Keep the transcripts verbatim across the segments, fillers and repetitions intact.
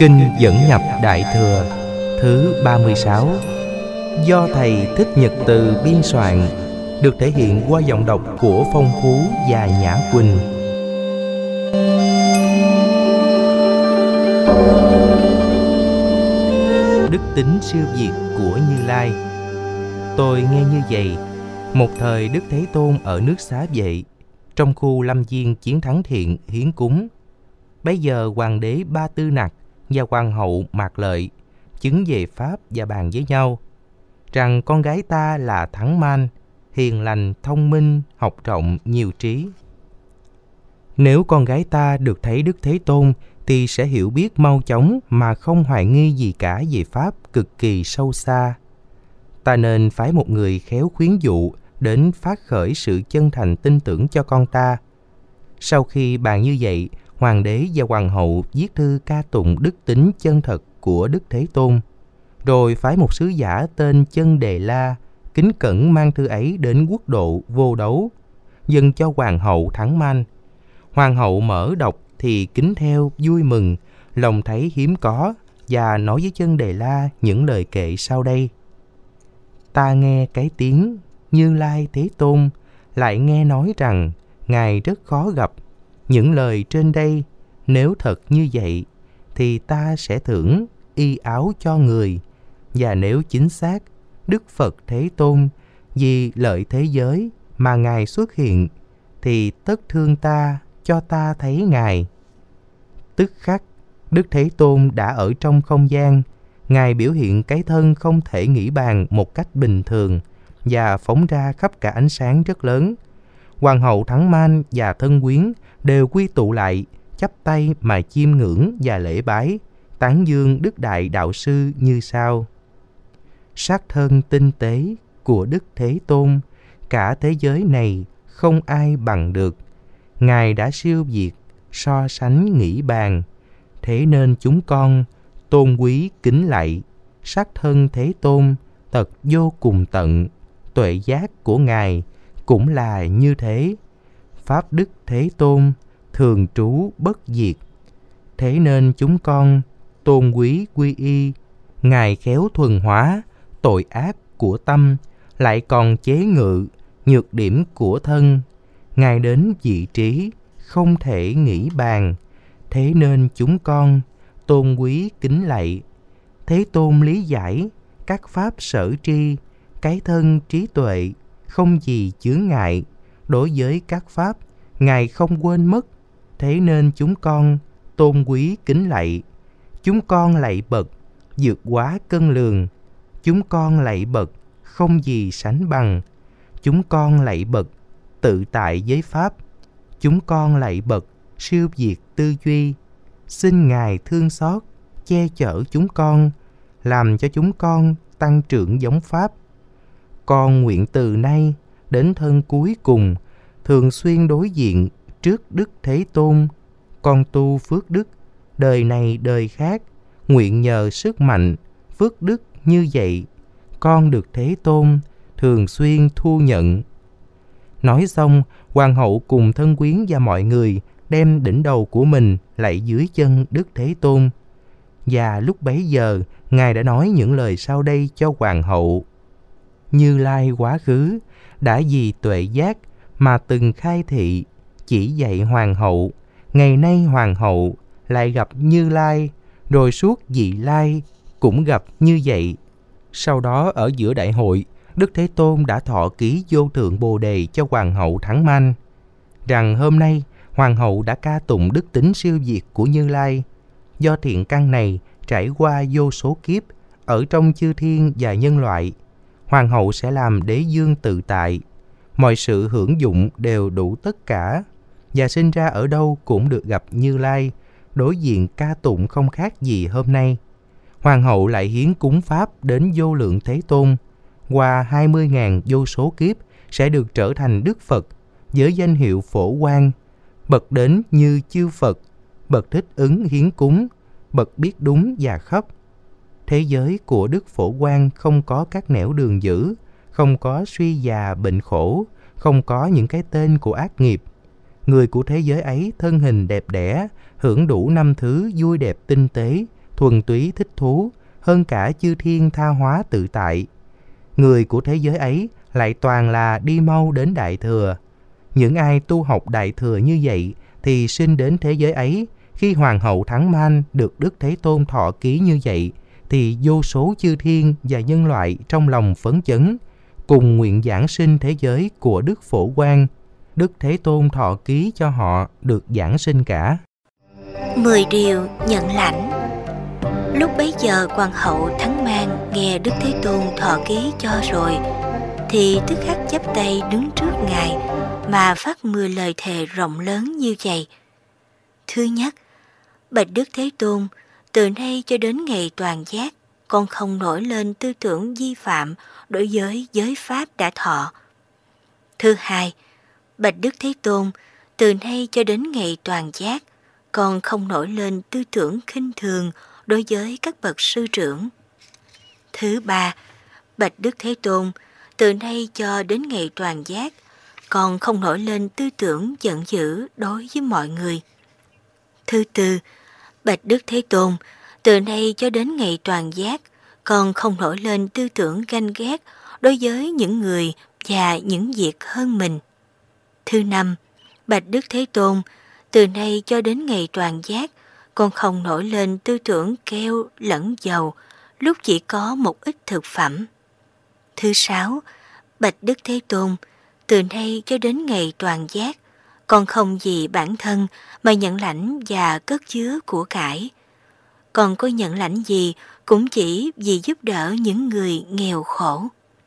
Kinh Dẫn Nhập Đại Thừa thứ ba mươi sáu, do Thầy Thích Nhật Từ biên soạn, được thể hiện qua giọng đọc của Phong Phú và Nhã Quỳnh. Đức tính siêu việt của Như Lai. Tôi nghe như vậy, một thời Đức Thế Tôn ở nước Xá Vệ, trong khu lâm viên Chiến Thắng Thiện hiến cúng. Bấy giờ hoàng đế Ba Tư Nặc và hoàng hậu Mạc Lợi chứng về pháp và bàn với nhau rằng con gái ta là Thắng Man, hiền lành, thông minh, học rộng, nhiều trí. Nếu con gái ta được thấy Đức Thế Tôn thì sẽ hiểu biết mau chóng mà không hoài nghi gì cả về pháp cực kỳ sâu xa. Ta nên phái một người khéo khuyến dụ đến phát khởi sự chân thành tin tưởng cho con ta. Sau khi bàn như vậy, hoàng đế và hoàng hậu viết thư ca tụng đức tính chân thật của Đức Thế Tôn, rồi phái một sứ giả tên Chân Đề La kính cẩn mang thư ấy đến quốc độ Vô Đấu, dâng cho hoàng hậu Thắng Man. Hoàng hậu mở đọc thì kính theo, vui mừng, lòng thấy hiếm có, và nói với Chân Đề La những lời kệ sau đây: Ta nghe cái tiếng Như Lai Thế Tôn, lại nghe nói rằng Ngài rất khó gặp. Những lời trên đây, nếu thật như vậy, thì ta sẽ thưởng y áo cho người. Và nếu chính xác, Đức Phật Thế Tôn vì lợi thế giới mà Ngài xuất hiện, thì tất thương ta cho ta thấy Ngài. Tức khắc, Đức Thế Tôn đã ở trong không gian. Ngài biểu hiện cái thân không thể nghĩ bàn một cách bình thường và phóng ra khắp cả ánh sáng rất lớn. Hoàng hậu Thắng Man và thân quyến đều quy tụ lại, chắp tay mà chiêm ngưỡng và lễ bái, tán dương Đức Đại Đạo Sư như sau: Sắc thân tinh tế của Đức Thế Tôn, cả thế giới này không ai bằng được. Ngài đã siêu việt, so sánh nghĩ bàn. Thế nên chúng con tôn quý kính lạy sắc thân Thế Tôn thật vô cùng tận. Tuệ giác của Ngài cũng là như thế. Pháp Đức Thế Tôn thường trú bất diệt. Thế nên chúng con tôn quý quy y. Ngài khéo thuần hóa tội ác của tâm, lại còn chế ngự nhược điểm của thân. Ngài đến vị trí không thể nghĩ bàn. Thế nên chúng con tôn quý kính lạy. Thế Tôn lý giải các pháp sở tri, cái thân trí tuệ không gì chướng ngại. Đối với các pháp, Ngài không quên mất. Thế nên chúng con tôn quý kính lạy. Chúng con lạy bậc vượt quá cân lường. Chúng con lạy bậc không gì sánh bằng. Chúng con lạy bậc tự tại với pháp. Chúng con lạy bậc siêu việt tư duy. Xin Ngài thương xót, che chở chúng con, làm cho chúng con tăng trưởng giống pháp. Con nguyện từ nay đến thân cuối cùng, thường xuyên đối diện trước Đức Thế Tôn. Con tu phước đức, đời này đời khác, nguyện nhờ sức mạnh phước đức như vậy, con được Thế Tôn thường xuyên thu nhận. Nói xong, hoàng hậu cùng thân quyến và mọi người đem đỉnh đầu của mình lạy dưới chân Đức Thế Tôn. Và lúc bấy giờ, Ngài đã nói những lời sau đây cho hoàng hậu: Như Lai quá khứ đã vì tuệ giác mà từng khai thị, chỉ dạy hoàng hậu. Ngày nay hoàng hậu lại gặp Như Lai, rồi suốt vị lai cũng gặp như vậy. Sau đó ở giữa đại hội, Đức Thế Tôn đã thọ ký vô thượng bồ đề cho hoàng hậu Thắng Man, rằng hôm nay hoàng hậu đã ca tụng đức tính siêu việt của Như Lai. Do thiện căn này trải qua vô số kiếp ở trong chư thiên và nhân loại, hoàng hậu sẽ làm đế dương tự tại, mọi sự hưởng dụng đều đủ tất cả, và sinh ra ở đâu cũng được gặp Như Lai, đối diện ca tụng không khác gì hôm nay. Hoàng hậu lại hiến cúng pháp đến vô lượng Thế Tôn, qua hai mươi ngàn vô số kiếp sẽ được trở thành Đức Phật với danh hiệu Phổ Quang, bậc đến như chư Phật, bậc thích ứng hiến cúng, bậc biết đúng và khắp. Thế giới của Đức Phổ Quang không có các nẻo đường dữ, không có suy già bệnh khổ, không có những cái tên của ác nghiệp. Người của thế giới ấy thân hình đẹp đẽ, hưởng đủ năm thứ vui đẹp tinh tế, thuần túy thích thú hơn cả chư thiên tha hóa tự tại. Người của thế giới ấy lại toàn là đi mau đến Đại Thừa. Những ai tu học Đại Thừa như vậy thì sinh đến thế giới ấy. Khi Hoàng hậu Thắng Man được Đức Thế Tôn thọ ký như vậy, thì vô số chư thiên và nhân loại trong lòng phấn chấn, cùng nguyện giảng sinh thế giới của Đức Phổ Quang. Đức Thế Tôn thọ ký cho họ được giảng sinh cả. Mười điều nhận lãnh. Lúc bấy giờ Hoàng hậu Thắng Man nghe Đức Thế Tôn thọ ký cho rồi, thì tức khắc chắp tay đứng trước Ngài mà phát mười lời thề rộng lớn như vậy. Thứ nhất, bạch Đức Thế Tôn, từ nay cho đến ngày toàn giác, con không nổi lên tư tưởng vi phạm đối với giới pháp đã thọ. Thứ hai, bạch Đức Thế Tôn, từ nay cho đến ngày toàn giác, con không nổi lên tư tưởng khinh thường đối với các bậc sư trưởng. Thứ ba, bạch Đức Thế Tôn, từ nay cho đến ngày toàn giác, con không nổi lên tư tưởng giận dữ đối với mọi người. Thứ tư, bạch Đức Thế Tôn, từ nay cho đến ngày toàn giác, con không nổi lên tư tưởng ganh ghét đối với những người và những việc hơn mình. Thứ năm, bạch Đức Thế Tôn, từ nay cho đến ngày toàn giác, con không nổi lên tư tưởng keo lẫn dầu lúc chỉ có một ít thực phẩm. Thứ sáu, bạch Đức Thế Tôn, từ nay cho đến ngày toàn giác, con không vì bản thân mà nhận lãnh và cất chứa của cải. Còn có nhận lãnh gì cũng chỉ vì giúp đỡ những người nghèo khổ.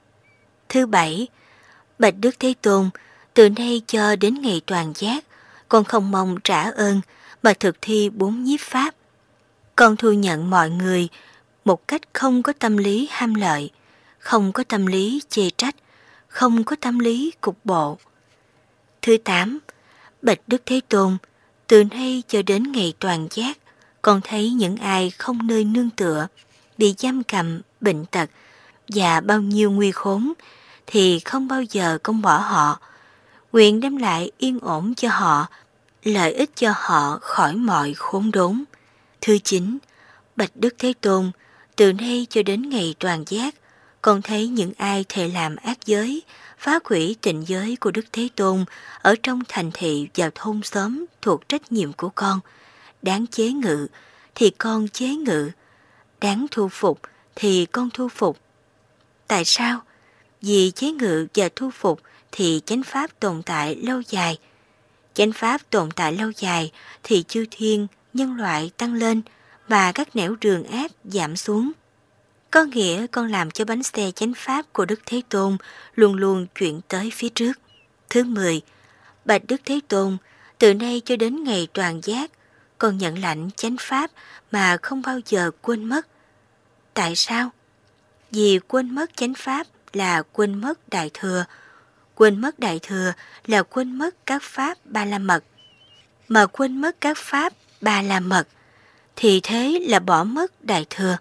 Thứ bảy, bạch Đức Thế Tôn, từ nay cho đến ngày toàn giác, con không mong trả ơn mà thực thi bốn nhiếp pháp. Con thu nhận mọi người một cách không có tâm lý ham lợi, không có tâm lý chê trách, không có tâm lý cục bộ. Thứ tám, bạch Đức Thế Tôn, từ nay cho đến ngày toàn giác, con thấy những ai không nơi nương tựa, bị giam cầm, bệnh tật và bao nhiêu nguy khốn, thì không bao giờ con bỏ họ, nguyện đem lại yên ổn cho họ, lợi ích cho họ khỏi mọi khốn đốn. Thứ chín, bạch Đức Thế Tôn, từ nay cho đến ngày toàn giác, con thấy những ai thệ làm ác giới, phá hủy tịnh giới của Đức Thế Tôn ở trong thành thị và thôn xóm thuộc trách nhiệm của con, đáng chế ngự thì con chế ngự, đáng thu phục thì con thu phục. Tại sao? Vì chế ngự và thu phục thì chánh pháp tồn tại lâu dài. Chánh pháp tồn tại lâu dài thì chư thiên, nhân loại tăng lên và các nẻo đường ác giảm xuống. Có nghĩa con làm cho bánh xe chánh pháp của Đức Thế Tôn luôn luôn chuyển tới phía trước. Thứ mười, bạch Đức Thế Tôn, từ nay cho đến ngày toàn giác, con nhận lãnh chánh pháp mà không bao giờ quên mất. Tại sao? Vì quên mất chánh pháp là quên mất Đại Thừa. Quên mất Đại Thừa là quên mất các pháp Ba La Mật. Mà quên mất các pháp Ba La Mật thì thế là bỏ mất Đại Thừa.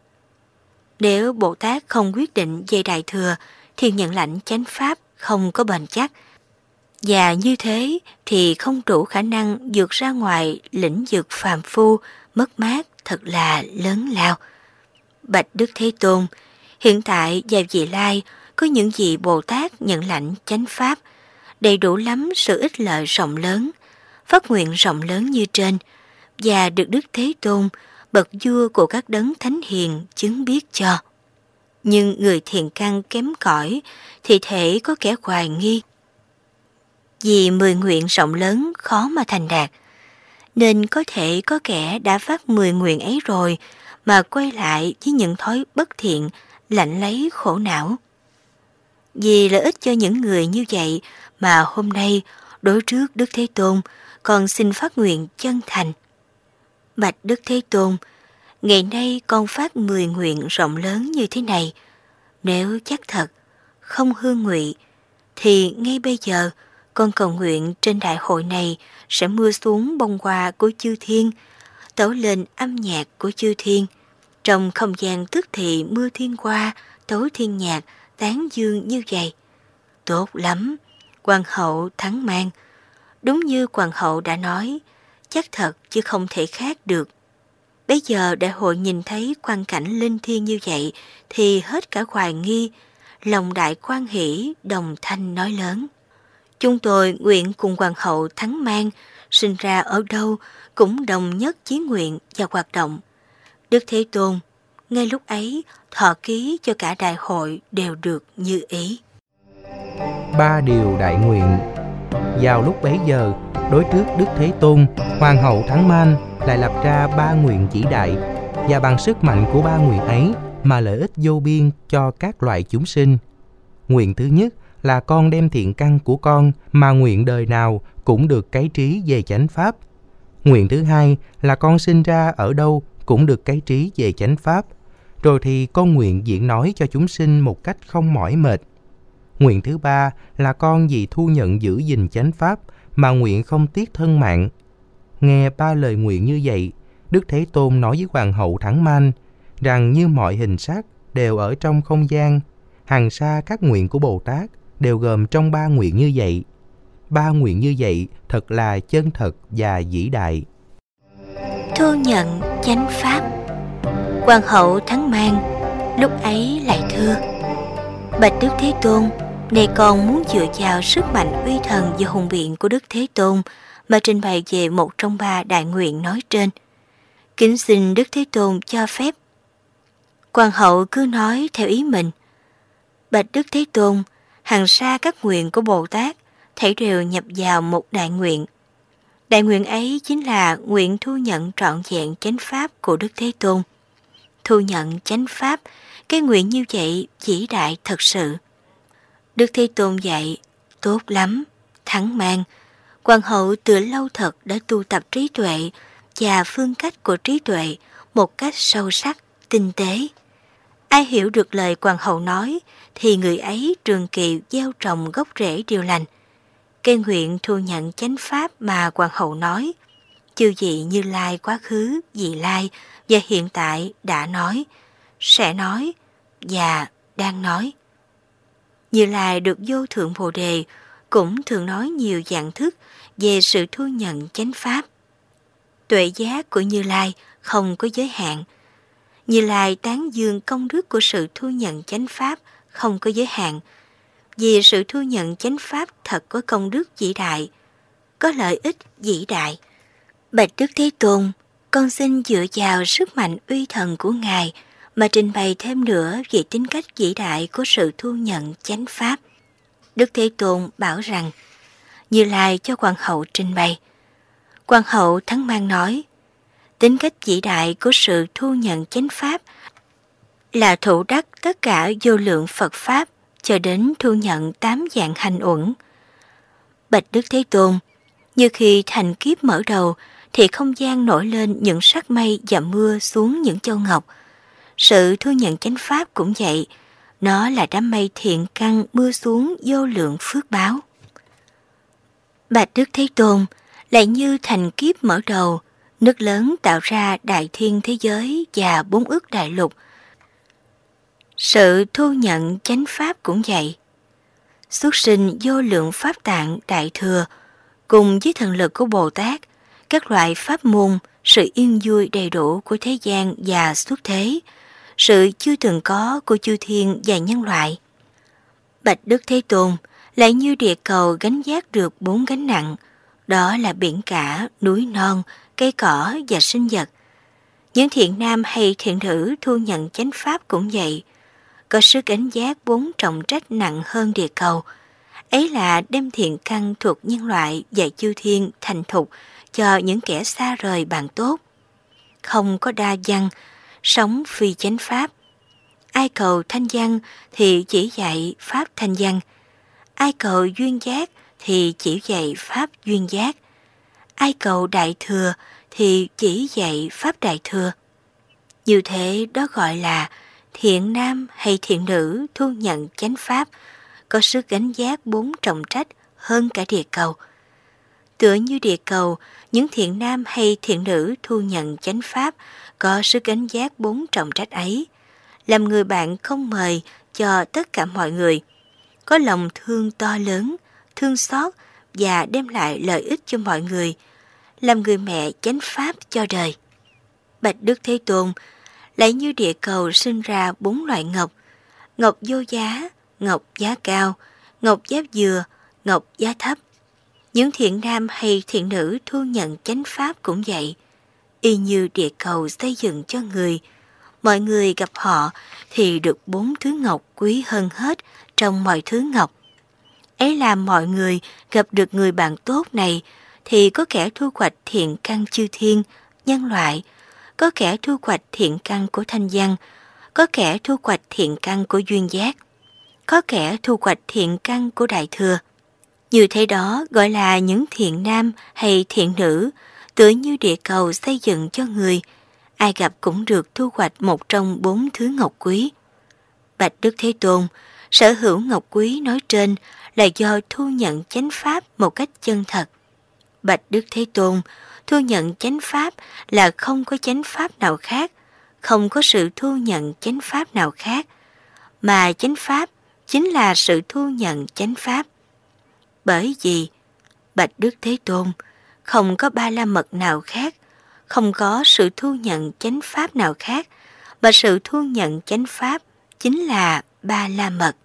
Nếu Bồ Tát không quyết định về Đại Thừa thì nhận lãnh chánh pháp không có bền chắc. Và như thế thì không đủ khả năng vượt ra ngoài lĩnh vực phàm phu, mất mát thật là lớn lao. Bạch Đức Thế Tôn, hiện tại và vị lai có những vị Bồ Tát nhận lãnh chánh pháp, đầy đủ lắm sự ích lợi rộng lớn, phát nguyện rộng lớn như trên, và được Đức Thế Tôn, bậc vua của các đấng thánh hiền chứng biết cho. Nhưng người thiền căn kém cỏi thì thể có kẻ hoài nghi. Vì mười nguyện rộng lớn khó mà thành đạt, nên có thể có kẻ đã phát mười nguyện ấy rồi mà quay lại với những thói bất thiện, lạnh lấy khổ não. Vì lợi ích cho những người như vậy mà hôm nay đối trước Đức Thế Tôn con xin phát nguyện chân thành. Bạch Đức Thế Tôn, ngày nay con phát mười nguyện rộng lớn như thế này. Nếu chắc thật, không hư ngụy, thì ngay bây giờ con cầu nguyện trên đại hội này sẽ mưa xuống bông hoa của chư thiên, tấu lên âm nhạc của chư thiên. Trong không gian tức thì mưa thiên hoa, tấu thiên nhạc, tán dương như vậy. Tốt lắm, Hoàng hậu Thắng Man. Đúng như Hoàng hậu đã nói, chắc thật chứ không thể khác được. Bấy giờ đại hội nhìn thấy quang cảnh linh thiêng như vậy thì hết cả hoài nghi, lòng đại hoan hỷ, đồng thanh nói lớn: Chúng tôi nguyện cùng hoàng hậu Thắng Mang, sinh ra ở đâu cũng đồng nhất chí nguyện và hoạt động. Đức Thế Tôn ngay lúc ấy thọ ký cho cả đại hội đều được như ý. Ba điều đại nguyện. Vào lúc bấy giờ, đối trước Đức Thế Tôn, hoàng hậu Thắng Man lại lập ra ba nguyện vĩ đại, và bằng sức mạnh của ba nguyện ấy mà lợi ích vô biên cho các loài chúng sinh. Nguyện thứ nhất là con đem thiện căn của con mà nguyện đời nào cũng được cấy trí về chánh pháp. Nguyện thứ hai là con sinh ra ở đâu cũng được cấy trí về chánh pháp. Rồi thì con nguyện diễn nói cho chúng sinh một cách không mỏi mệt. Nguyện thứ ba là con vì thu nhận giữ gìn chánh pháp mà nguyện không tiếc thân mạng. Nghe ba lời nguyện như vậy, Đức Thế Tôn nói với hoàng hậu Thắng Man rằng như mọi hình sắc đều ở trong không gian, hằng sa các nguyện của Bồ Tát đều gồm trong ba nguyện như vậy. Ba nguyện như vậy thật là chân thật và vĩ đại. Thu nhận chánh pháp. Hoàng hậu Thắng Man lúc ấy lại thưa: Bạch Đức Thế Tôn, này con muốn dựa vào sức mạnh uy thần và hùng biện của Đức Thế Tôn mà trình bày về một trong ba đại nguyện nói trên. Kính xin Đức Thế Tôn cho phép. Hoàng hậu cứ nói theo ý mình: Bạch Đức Thế Tôn, hằng sa các nguyện của Bồ Tát thảy đều nhập vào một đại nguyện. Đại nguyện ấy chính là nguyện thu nhận trọn vẹn chánh pháp của Đức Thế Tôn. Thu nhận chánh pháp, cái nguyện như vậy vĩ đại thật sự. Đức Thế Tôn dạy: Tốt lắm, Thắng Man. Hoàng hậu từ lâu thật đã tu tập trí tuệ và phương cách của trí tuệ một cách sâu sắc, tinh tế. Ai hiểu được lời hoàng hậu nói thì người ấy trường kỳ gieo trồng gốc rễ điều lành. Cái nguyện thu nhận chánh pháp mà hoàng hậu nói, chư vị Như Lai quá khứ, vị lai và hiện tại đã nói, sẽ nói và đang nói. Như Lai được vô thượng Bồ Đề cũng thường nói nhiều dạng thức về sự thu nhận chánh pháp. Tuệ giác của Như Lai không có giới hạn. Như Lai tán dương công đức của sự thu nhận chánh pháp không có giới hạn, vì sự thu nhận chánh pháp thật có công đức vĩ đại, có lợi ích vĩ đại. Bạch Đức Thế Tôn, con xin dựa vào sức mạnh uy thần của Ngài mà trình bày thêm nữa về tính cách vĩ đại của sự thu nhận chánh pháp. Đức Thế Tôn bảo rằng: Như Lai cho hoàng hậu trình bày. Hoàng hậu Thắng Man nói: Tính cách vĩ đại của sự thu nhận chánh pháp là thụ đắc tất cả vô lượng Phật pháp cho đến thu nhận tám dạng hành uẩn. Bạch Đức Thế Tôn, như khi thành kiếp mở đầu thì không gian nổi lên những sắc mây và mưa xuống những châu ngọc. Sự thu nhận chánh pháp cũng vậy, nó là đám mây thiện căn mưa xuống vô lượng phước báo. Bạch Đức Thế Tôn, lại như thành kiếp mở đầu, nước lớn tạo ra đại thiên thế giới và bốn ức đại lục. Sự thu nhận chánh pháp cũng vậy. Xuất sinh vô lượng pháp tạng đại thừa, cùng với thần lực của Bồ Tát, các loại pháp môn, sự yên vui đầy đủ của thế gian và xuất thế, sự chưa từng có của chư thiên và nhân loại. Bạch Đức Thế Tôn, lại như địa cầu gánh vác được bốn gánh nặng, đó là biển cả, núi non, cây cỏ và sinh vật. Những thiện nam hay thiện nữ thu nhận chánh pháp cũng vậy, có sức gánh vác bốn trọng trách nặng hơn địa cầu. Ấy là đem thiện căn thuộc nhân loại và chư thiên thành thục cho những kẻ xa rời bạn tốt. Không có đa văn, sống phi chánh pháp. Ai cầu thanh văn thì chỉ dạy pháp thanh văn. Ai cầu duyên giác thì chỉ dạy pháp duyên giác. Ai cầu đại thừa thì chỉ dạy pháp đại thừa. Như thế đó gọi là thiện nam hay thiện nữ thu nhận chánh pháp, có sức gánh vác bốn trọng trách hơn cả địa cầu. Tựa như địa cầu, những thiện nam hay thiện nữ thu nhận chánh pháp có sức gánh vác bốn trọng trách ấy, làm người bạn không mời cho tất cả mọi người, có lòng thương to lớn, thương xót và đem lại lợi ích cho mọi người, làm người mẹ chánh pháp cho đời. Bạch Đức Thế Tôn, lại như địa cầu sinh ra bốn loại ngọc: ngọc vô giá, ngọc giá cao, ngọc giá dừa, ngọc giá thấp. Những thiện nam hay thiện nữ thu nhận chánh pháp cũng vậy. Y như địa cầu xây dựng cho người, mọi người gặp họ thì được bốn thứ ngọc quý hơn hết trong mọi thứ ngọc. Ấy là mọi người gặp được người bạn tốt này thì có kẻ thu hoạch thiện căn chư thiên, nhân loại, có kẻ thu hoạch thiện căn của thanh văn, có kẻ thu hoạch thiện căn của duyên giác, có kẻ thu hoạch thiện căn của đại thừa. Như thế đó gọi là những thiện nam hay thiện nữ, tựa như địa cầu xây dựng cho người, ai gặp cũng được thu hoạch một trong bốn thứ ngọc quý. Bạch Đức Thế Tôn, sở hữu ngọc quý nói trên là do thu nhận chánh pháp một cách chân thật. Bạch Đức Thế Tôn, thu nhận chánh pháp là không có chánh pháp nào khác, không có sự thu nhận chánh pháp nào khác, mà chánh pháp chính là sự thu nhận chánh pháp. Bởi vì, Bạch Đức Thế Tôn, không có ba la mật nào khác, không có sự thu nhận chánh pháp nào khác, mà sự thu nhận chánh pháp chính là ba la mật.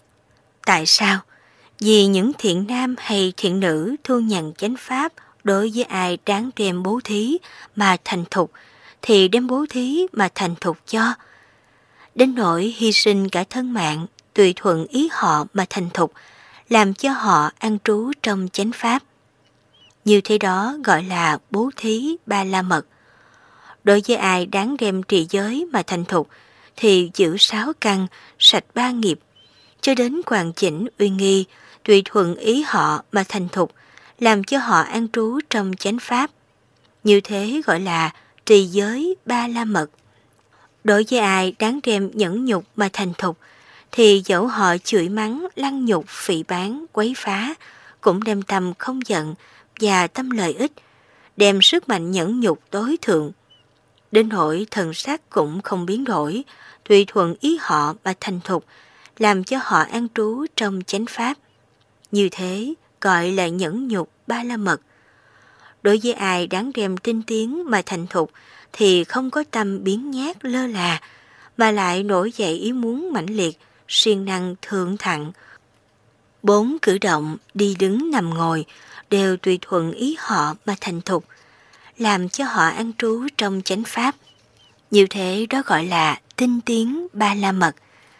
Tại sao? Vì những thiện nam hay thiện nữ thu nhận chánh pháp đối với ai đáng đem bố thí mà thành thục, thì đem bố thí mà thành thục cho. Đến nỗi hy sinh cả thân mạng, tùy thuận ý họ mà thành thục, làm cho họ an trú trong chánh pháp. Như thế đó gọi là bố thí ba la mật. Đối với ai đáng đem trì giới mà thành thục, thì giữ sáu căn, sạch ba nghiệp, cho đến hoàn chỉnh uy nghi, tùy thuận ý họ mà thành thục, làm cho họ an trú trong chánh pháp. Như thế gọi là trì giới ba la mật. Đối với ai đáng đem nhẫn nhục mà thành thục, thì dẫu họ chửi mắng, lăng nhục, phỉ báng, quấy phá, cũng đem tâm không giận và tâm lợi ích, đem sức mạnh nhẫn nhục tối thượng. Đến nỗi thần sắc cũng không biến đổi, tùy thuận ý họ mà thành thục, làm cho họ an trú trong chánh pháp. Như thế gọi là nhẫn nhục ba la mật. Đối với ai đáng đem tinh tiến mà thành thục, thì không có tâm biến nhát lơ là, mà lại nổi dậy ý muốn mãnh liệt, siêng năng thượng thặng. Bốn cử động đi đứng nằm ngồi đều tùy thuận ý họ mà thành thục, làm cho họ an trú trong chánh pháp. Như thế đó gọi là tinh tiến ba la mật.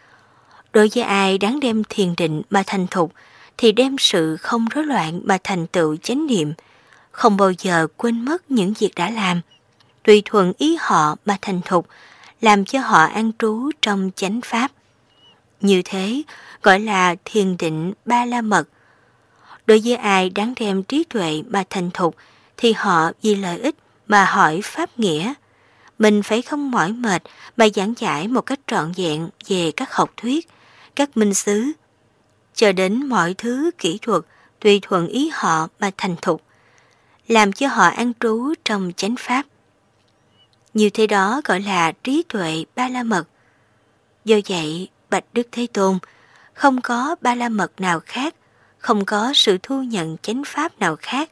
Đối với ai đáng đem thiền định mà thành thục, thì đem sự không rối loạn mà thành tựu chánh niệm, không bao giờ quên mất những việc đã làm, tùy thuận ý họ mà thành thục, làm cho họ an trú trong chánh pháp. Như thế gọi là thiền định ba la mật. Đối với ai đáng đem trí tuệ mà thành thục, thì họ vì lợi ích mà hỏi pháp nghĩa. Mình phải không mỏi mệt mà giảng giải một cách trọn vẹn về các học thuyết, các minh xứ, cho đến mọi thứ kỹ thuật tùy thuận ý họ mà thành thục, làm cho họ an trú trong chánh pháp. Như thế đó gọi là trí tuệ ba la mật. Do vậy, Bạch Đức Thế Tôn, không có ba la mật nào khác, không có sự thu nhận chánh pháp nào khác,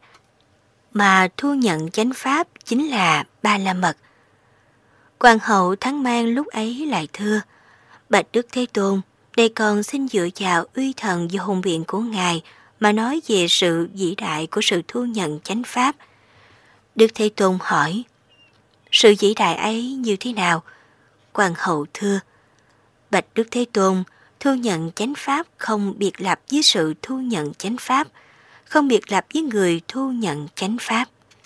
mà thu nhận chánh pháp chính là ba la mật. Hoàng hậu Thắng Mang lúc ấy lại thưa: Bạch Đức Thế Tôn, đây con xin dựa vào uy thần và hùng biện của Ngài mà nói về sự vĩ đại của sự thu nhận chánh pháp. Đức Thế Tôn hỏi: sự vĩ đại ấy như thế nào? Hoàng hậu thưa: Bạch Đức Thế Tôn, thu nhận chánh pháp không biệt lập với sự thu nhận chánh pháp, không biệt lập với người thu nhận chánh pháp.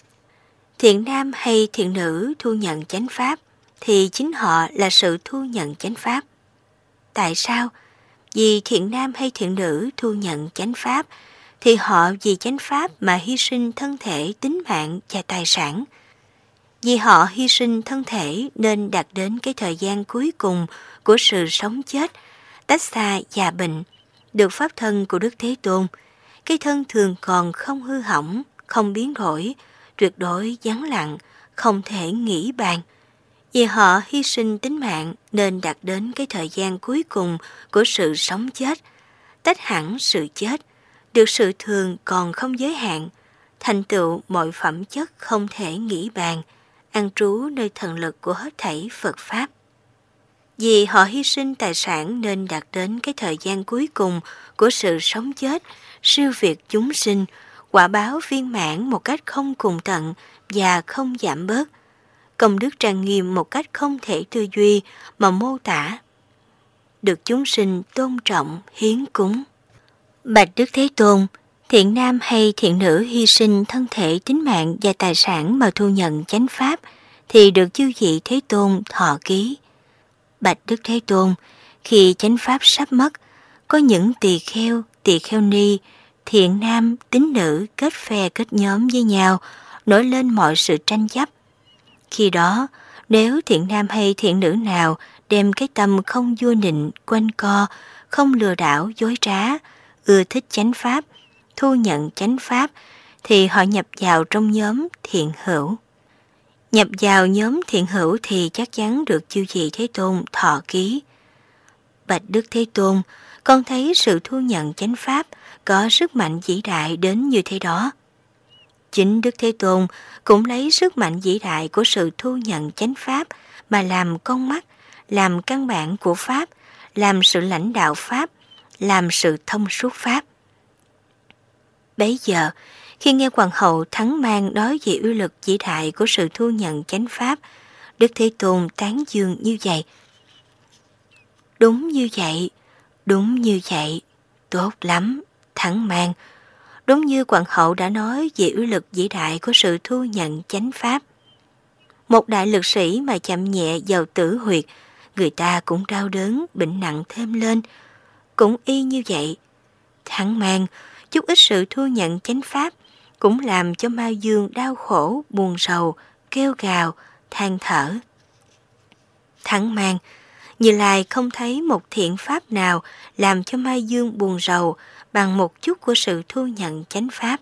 Thiện nam hay thiện nữ thu nhận chánh pháp, thì chính họ là sự thu nhận chánh pháp. Tại sao? Vì thiện nam hay thiện nữ thu nhận chánh pháp, thì họ vì chánh pháp mà hy sinh thân thể, tính mạng và tài sản. Vì họ hy sinh thân thể nên đạt đến cái thời gian cuối cùng của sự sống chết, tách xa già bệnh, được pháp thân của Đức Thế Tôn. Cái thân thường còn không hư hỏng, không biến đổi, tuyệt đối vắng lặng, không thể nghĩ bàn. Vì họ hy sinh tính mạng nên đạt đến cái thời gian cuối cùng của sự sống chết, tách hẳn sự chết, được sự thường còn không giới hạn, thành tựu mọi phẩm chất không thể nghĩ bàn, an trú nơi thần lực của hết thảy Phật Pháp. Vì họ hy sinh tài sản nên đạt đến cái thời gian cuối cùng của sự sống chết, siêu việt chúng sinh, quả báo viên mãn một cách không cùng tận và không giảm bớt, công đức trang nghiêm một cách không thể tư duy mà mô tả, được chúng sinh tôn trọng hiến cúng. Bạch Đức Thế Tôn, thiện nam hay thiện nữ hy sinh thân thể, tính mạng và tài sản mà thu nhận chánh pháp thì được chư vị Thế Tôn thọ ký. Bạch Đức Thế Tôn, khi chánh pháp sắp mất, có những tỳ kheo, tỳ kheo ni, thiện nam, tín nữ kết phe kết nhóm với nhau, nổi lên mọi sự tranh chấp. Khi đó, nếu thiện nam hay thiện nữ nào đem cái tâm không vua nịnh, quanh co, không lừa đảo, dối trá, ưa thích chánh pháp, thu nhận chánh pháp, thì họ nhập vào trong nhóm thiện hữu. Nhập vào nhóm thiện hữu thì chắc chắn được chư vị Thế Tôn thọ ký. Bạch Đức Thế Tôn, con thấy sự thu nhận chánh pháp có sức mạnh vĩ đại đến như thế đó. Chính Đức Thế Tôn cũng lấy sức mạnh vĩ đại của sự thu nhận chánh pháp mà làm con mắt, làm căn bản của pháp, làm sự lãnh đạo pháp, làm sự thông suốt pháp. Bấy giờ, khi nghe hoàng hậu Thắng Mang nói về uy lực vĩ đại của sự thu nhận chánh pháp, Đức Thế Tôn tán dương như vậy. Đúng như vậy, đúng như vậy, tốt lắm, Thắng Mang. Đúng như hoàng hậu đã nói về uy lực vĩ đại của sự thu nhận chánh pháp. Một đại lực sĩ mà chạm nhẹ vào tử huyệt, người ta cũng đau đớn, bệnh nặng thêm lên. Cũng y như vậy, Thắng Mang, chút ít sự thu nhận chánh pháp cũng làm cho Ma Dương đau khổ, buồn rầu, kêu gào, than thở. Thắng Mang, Như Lai không thấy một thiện pháp nào làm cho Ma Dương buồn rầu bằng một chút của sự thu nhận chánh pháp.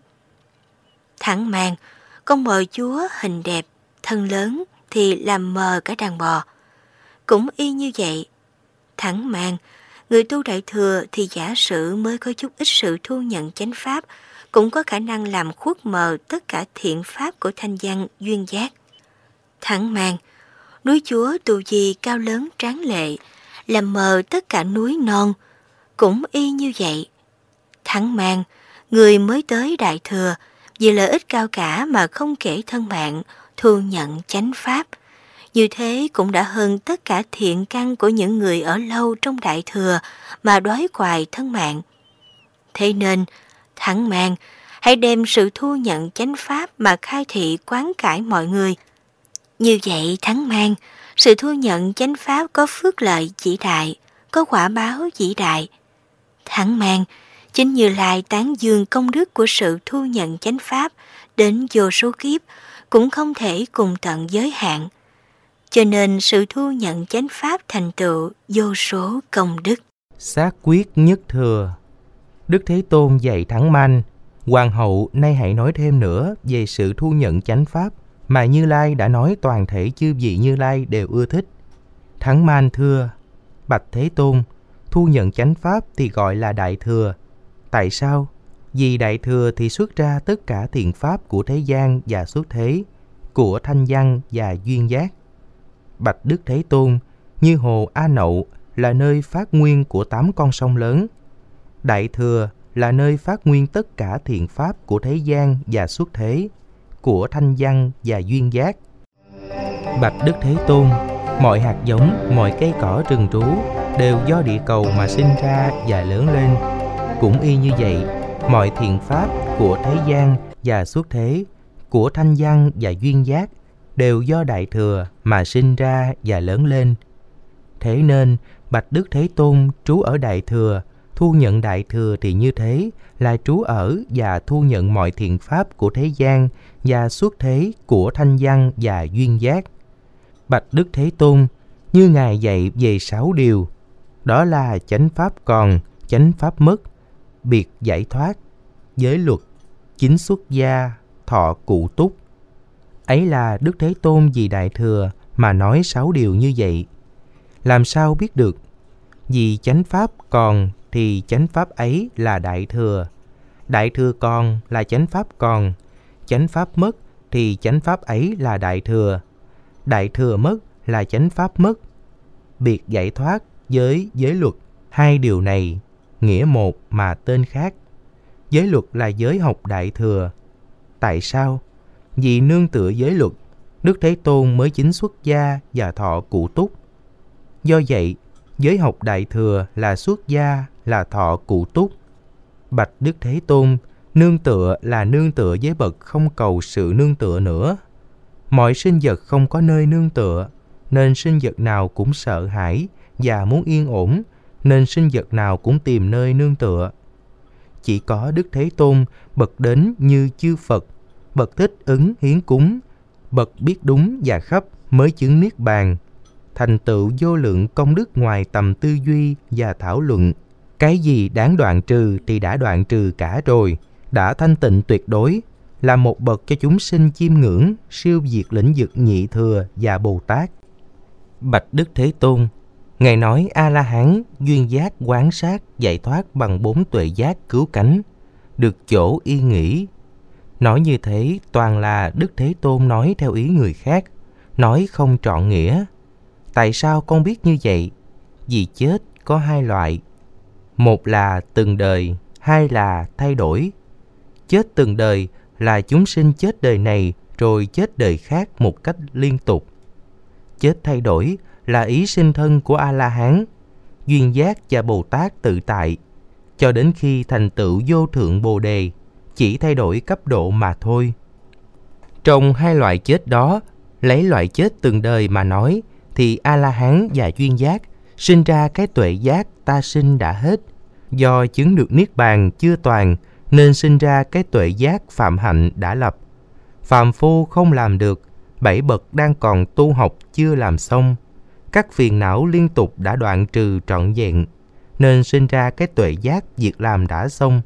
Thắng Mang, con bò chúa hình đẹp, thân lớn thì làm mờ cả đàn bò. Cũng y như vậy, Thắng Mang, người tu đại thừa thì giả sử mới có chút ít sự thu nhận chánh pháp cũng có khả năng làm khuất mờ tất cả thiện pháp của thanh văn duyên giác. Thắng Mang, núi chúa Tu Di cao lớn tráng lệ, làm mờ tất cả núi non. Cũng y như vậy, Thắng Mang, người mới tới đại thừa vì lợi ích cao cả mà không kể thân mạng, thu nhận chánh pháp. Như thế cũng đã hơn tất cả thiện căn của những người ở lâu trong đại thừa mà đói hoài thân mạng. Thế nên, Thắng Mang, hãy đem sự thu nhận chánh pháp mà khai thị quán cải mọi người. Như vậy, Thắng Mang, sự thu nhận chánh pháp có phước lợi vĩ đại, có quả báo vĩ đại. Thắng Mang, chính Như Lai tán dương công đức của sự thu nhận chánh pháp đến vô số kiếp, cũng không thể cùng tận giới hạn. Cho nên sự thu nhận chánh pháp thành tựu vô số công đức. Xác quyết nhất thừa. Đức Thế Tôn dạy Thắng Mang, hoàng hậu nay hãy nói thêm nữa về sự thu nhận chánh pháp mà Như Lai đã nói toàn thể chư vị Như Lai đều ưa thích. Thắng Mang thưa, bạch Thế Tôn, thu nhận chánh pháp thì gọi là đại thừa. Tại sao? Vì đại thừa thì xuất ra tất cả thiện pháp của thế gian và xuất thế, của thanh văn và duyên giác. Bạch Đức Thế Tôn, như hồ A Nậu là nơi phát nguyên của tám con sông lớn. Đại thừa là nơi phát nguyên tất cả thiện pháp của thế gian và xuất thế, của thanh văn và duyên giác. Bạch Đức Thế Tôn, mọi hạt giống, mọi cây cỏ rừng trú đều do địa cầu mà sinh ra và lớn lên. Cũng y như vậy, mọi thiện pháp của thế gian và xuất thế, của thanh văn và duyên giác đều do đại thừa mà sinh ra và lớn lên. Thế nên, bạch Đức Thế Tôn trú ở đại thừa, thu nhận đại thừa thì như thế là trú ở và thu nhận mọi thiện pháp của thế gian và xuất thế của thanh văn và duyên giác. Bạch Đức Thế Tôn, như Ngài dạy về sáu điều, đó là chánh pháp còn, chánh pháp mất, biệt giải thoát, giới luật, chính xuất gia, thọ cụ túc. Ấy là Đức Thế Tôn vì đại thừa mà nói sáu điều như vậy. Làm sao biết được? Vì chánh pháp còn thì chánh pháp ấy là đại thừa. Đại thừa còn là chánh pháp còn. Chánh pháp mất thì chánh pháp ấy là đại thừa. đại thừa mất là chánh pháp mất. Biệt giải thoát với giới luật, hai điều này nghĩa một mà tên khác. Giới luật là giới học đại thừa. Tại sao? Vì nương tựa giới luật, Đức Thế Tôn mới chính xuất gia và thọ cụ túc. Do vậy, giới học đại thừa là xuất gia, là thọ cụ túc. Bạch Đức Thế Tôn, nương tựa là nương tựa với bậc không cầu sự nương tựa nữa. Mọi sinh vật không có nơi nương tựa, nên sinh vật nào cũng sợ hãi và muốn yên ổn, nên sinh vật nào cũng tìm nơi nương tựa. Chỉ có Đức Thế Tôn, bậc đến như chư Phật, bậc thích ứng hiến cúng, bậc biết đúng và khắp mới chứng niết bàn, thành tựu vô lượng công đức ngoài tầm tư duy và thảo luận. Cái gì đáng đoạn trừ thì đã đoạn trừ cả rồi, đã thanh tịnh tuyệt đối, là một bậc cho chúng sinh chiêm ngưỡng, siêu việt lĩnh vực nhị thừa và Bồ Tát. Bạch Đức Thế Tôn, Ngài nói A-la-hán duyên giác quán sát giải thoát bằng bốn tuệ giác cứu cánh, được chỗ yên nghỉ. Nói như thế toàn là Đức Thế Tôn nói theo ý người khác, nói không trọn nghĩa. Tại sao con biết như vậy? Vì chết có hai loại. Một là từng đời, hai là thay đổi. Chết từng đời là chúng sinh chết đời này rồi chết đời khác một cách liên tục. Chết thay đổi là ý sinh thân của A-la-hán, duyên giác và Bồ Tát tự tại, cho đến khi thành tựu vô thượng Bồ Đề, chỉ thay đổi cấp độ mà thôi. Trong hai loại chết đó, lấy loại chết từng đời mà nói, thì A-la-hán và duyên giác sinh ra cái tuệ giác ta sinh đã hết. Do chứng được niết bàn chưa toàn, nên sinh ra cái tuệ giác phạm hạnh đã lập. Phàm phu không làm được, bảy bậc đang còn tu học chưa làm xong. Các phiền não liên tục đã đoạn trừ trọn vẹn, nên sinh ra cái tuệ giác việc làm đã xong.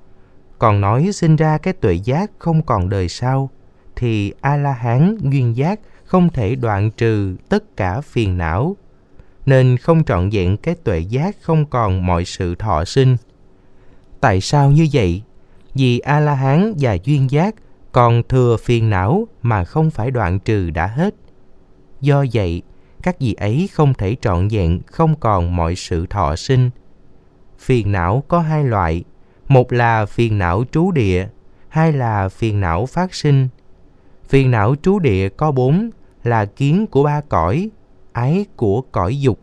Còn nói sinh ra cái tuệ giác không còn đời sau, thì A-la-hán duyên giác không thể đoạn trừ tất cả phiền não, nên không trọn vẹn cái tuệ giác không còn mọi sự thọ sinh. Tại sao như vậy? Vì A-la-hán và duyên giác còn thừa phiền não mà không phải đoạn trừ đã hết. Do vậy, các vị ấy không thể trọn vẹn không còn mọi sự thọ sinh. Phiền não có hai loại, một là phiền não trú địa, hai là phiền não phát sinh. Phiền não trú địa có bốn, là kiến của ba cõi, ái của cõi dục,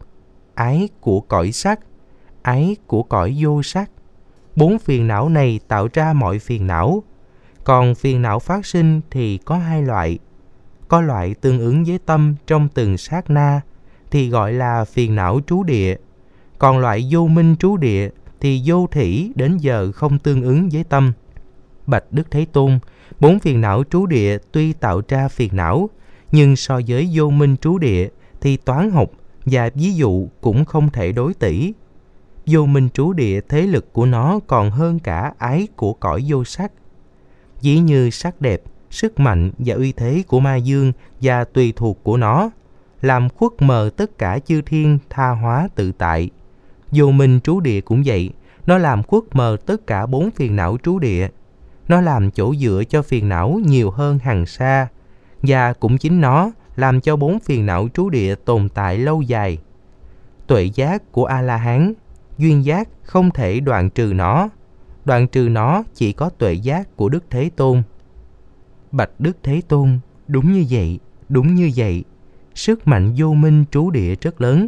ái của cõi sắc, ái của cõi vô sắc. Bốn phiền não này tạo ra mọi phiền não. Còn phiền não phát sinh thì có hai loại. Có loại tương ứng với tâm trong từng sát na thì gọi là phiền não trú địa. Còn loại vô minh trú địa thì vô thỉ đến giờ không tương ứng với tâm. Bạch Đức Thế Tôn, bốn phiền não trú địa tuy tạo ra phiền não, nhưng so với vô minh trú địa thì toán học và ví dụ cũng không thể đối tỷ. Vô minh trú địa thế lực của nó còn hơn cả ái của cõi vô sắc. Ví như sắc đẹp, sức mạnh và uy thế của ma dương và tùy thuộc của nó, làm khuất mờ tất cả chư thiên tha hóa tự tại. Vô minh trú địa cũng vậy, nó làm khuất mờ tất cả bốn phiền não trú địa. Nó làm chỗ dựa cho phiền não nhiều hơn hằng sa, và cũng chính nó làm cho bốn phiền não trú địa tồn tại lâu dài. Tuệ giác của A-la-hán, duyên giác không thể đoạn trừ nó. Đoạn trừ nó chỉ có tuệ giác của Đức Thế Tôn. Bạch Đức Thế Tôn, đúng như vậy, đúng như vậy. Sức mạnh vô minh trú địa rất lớn.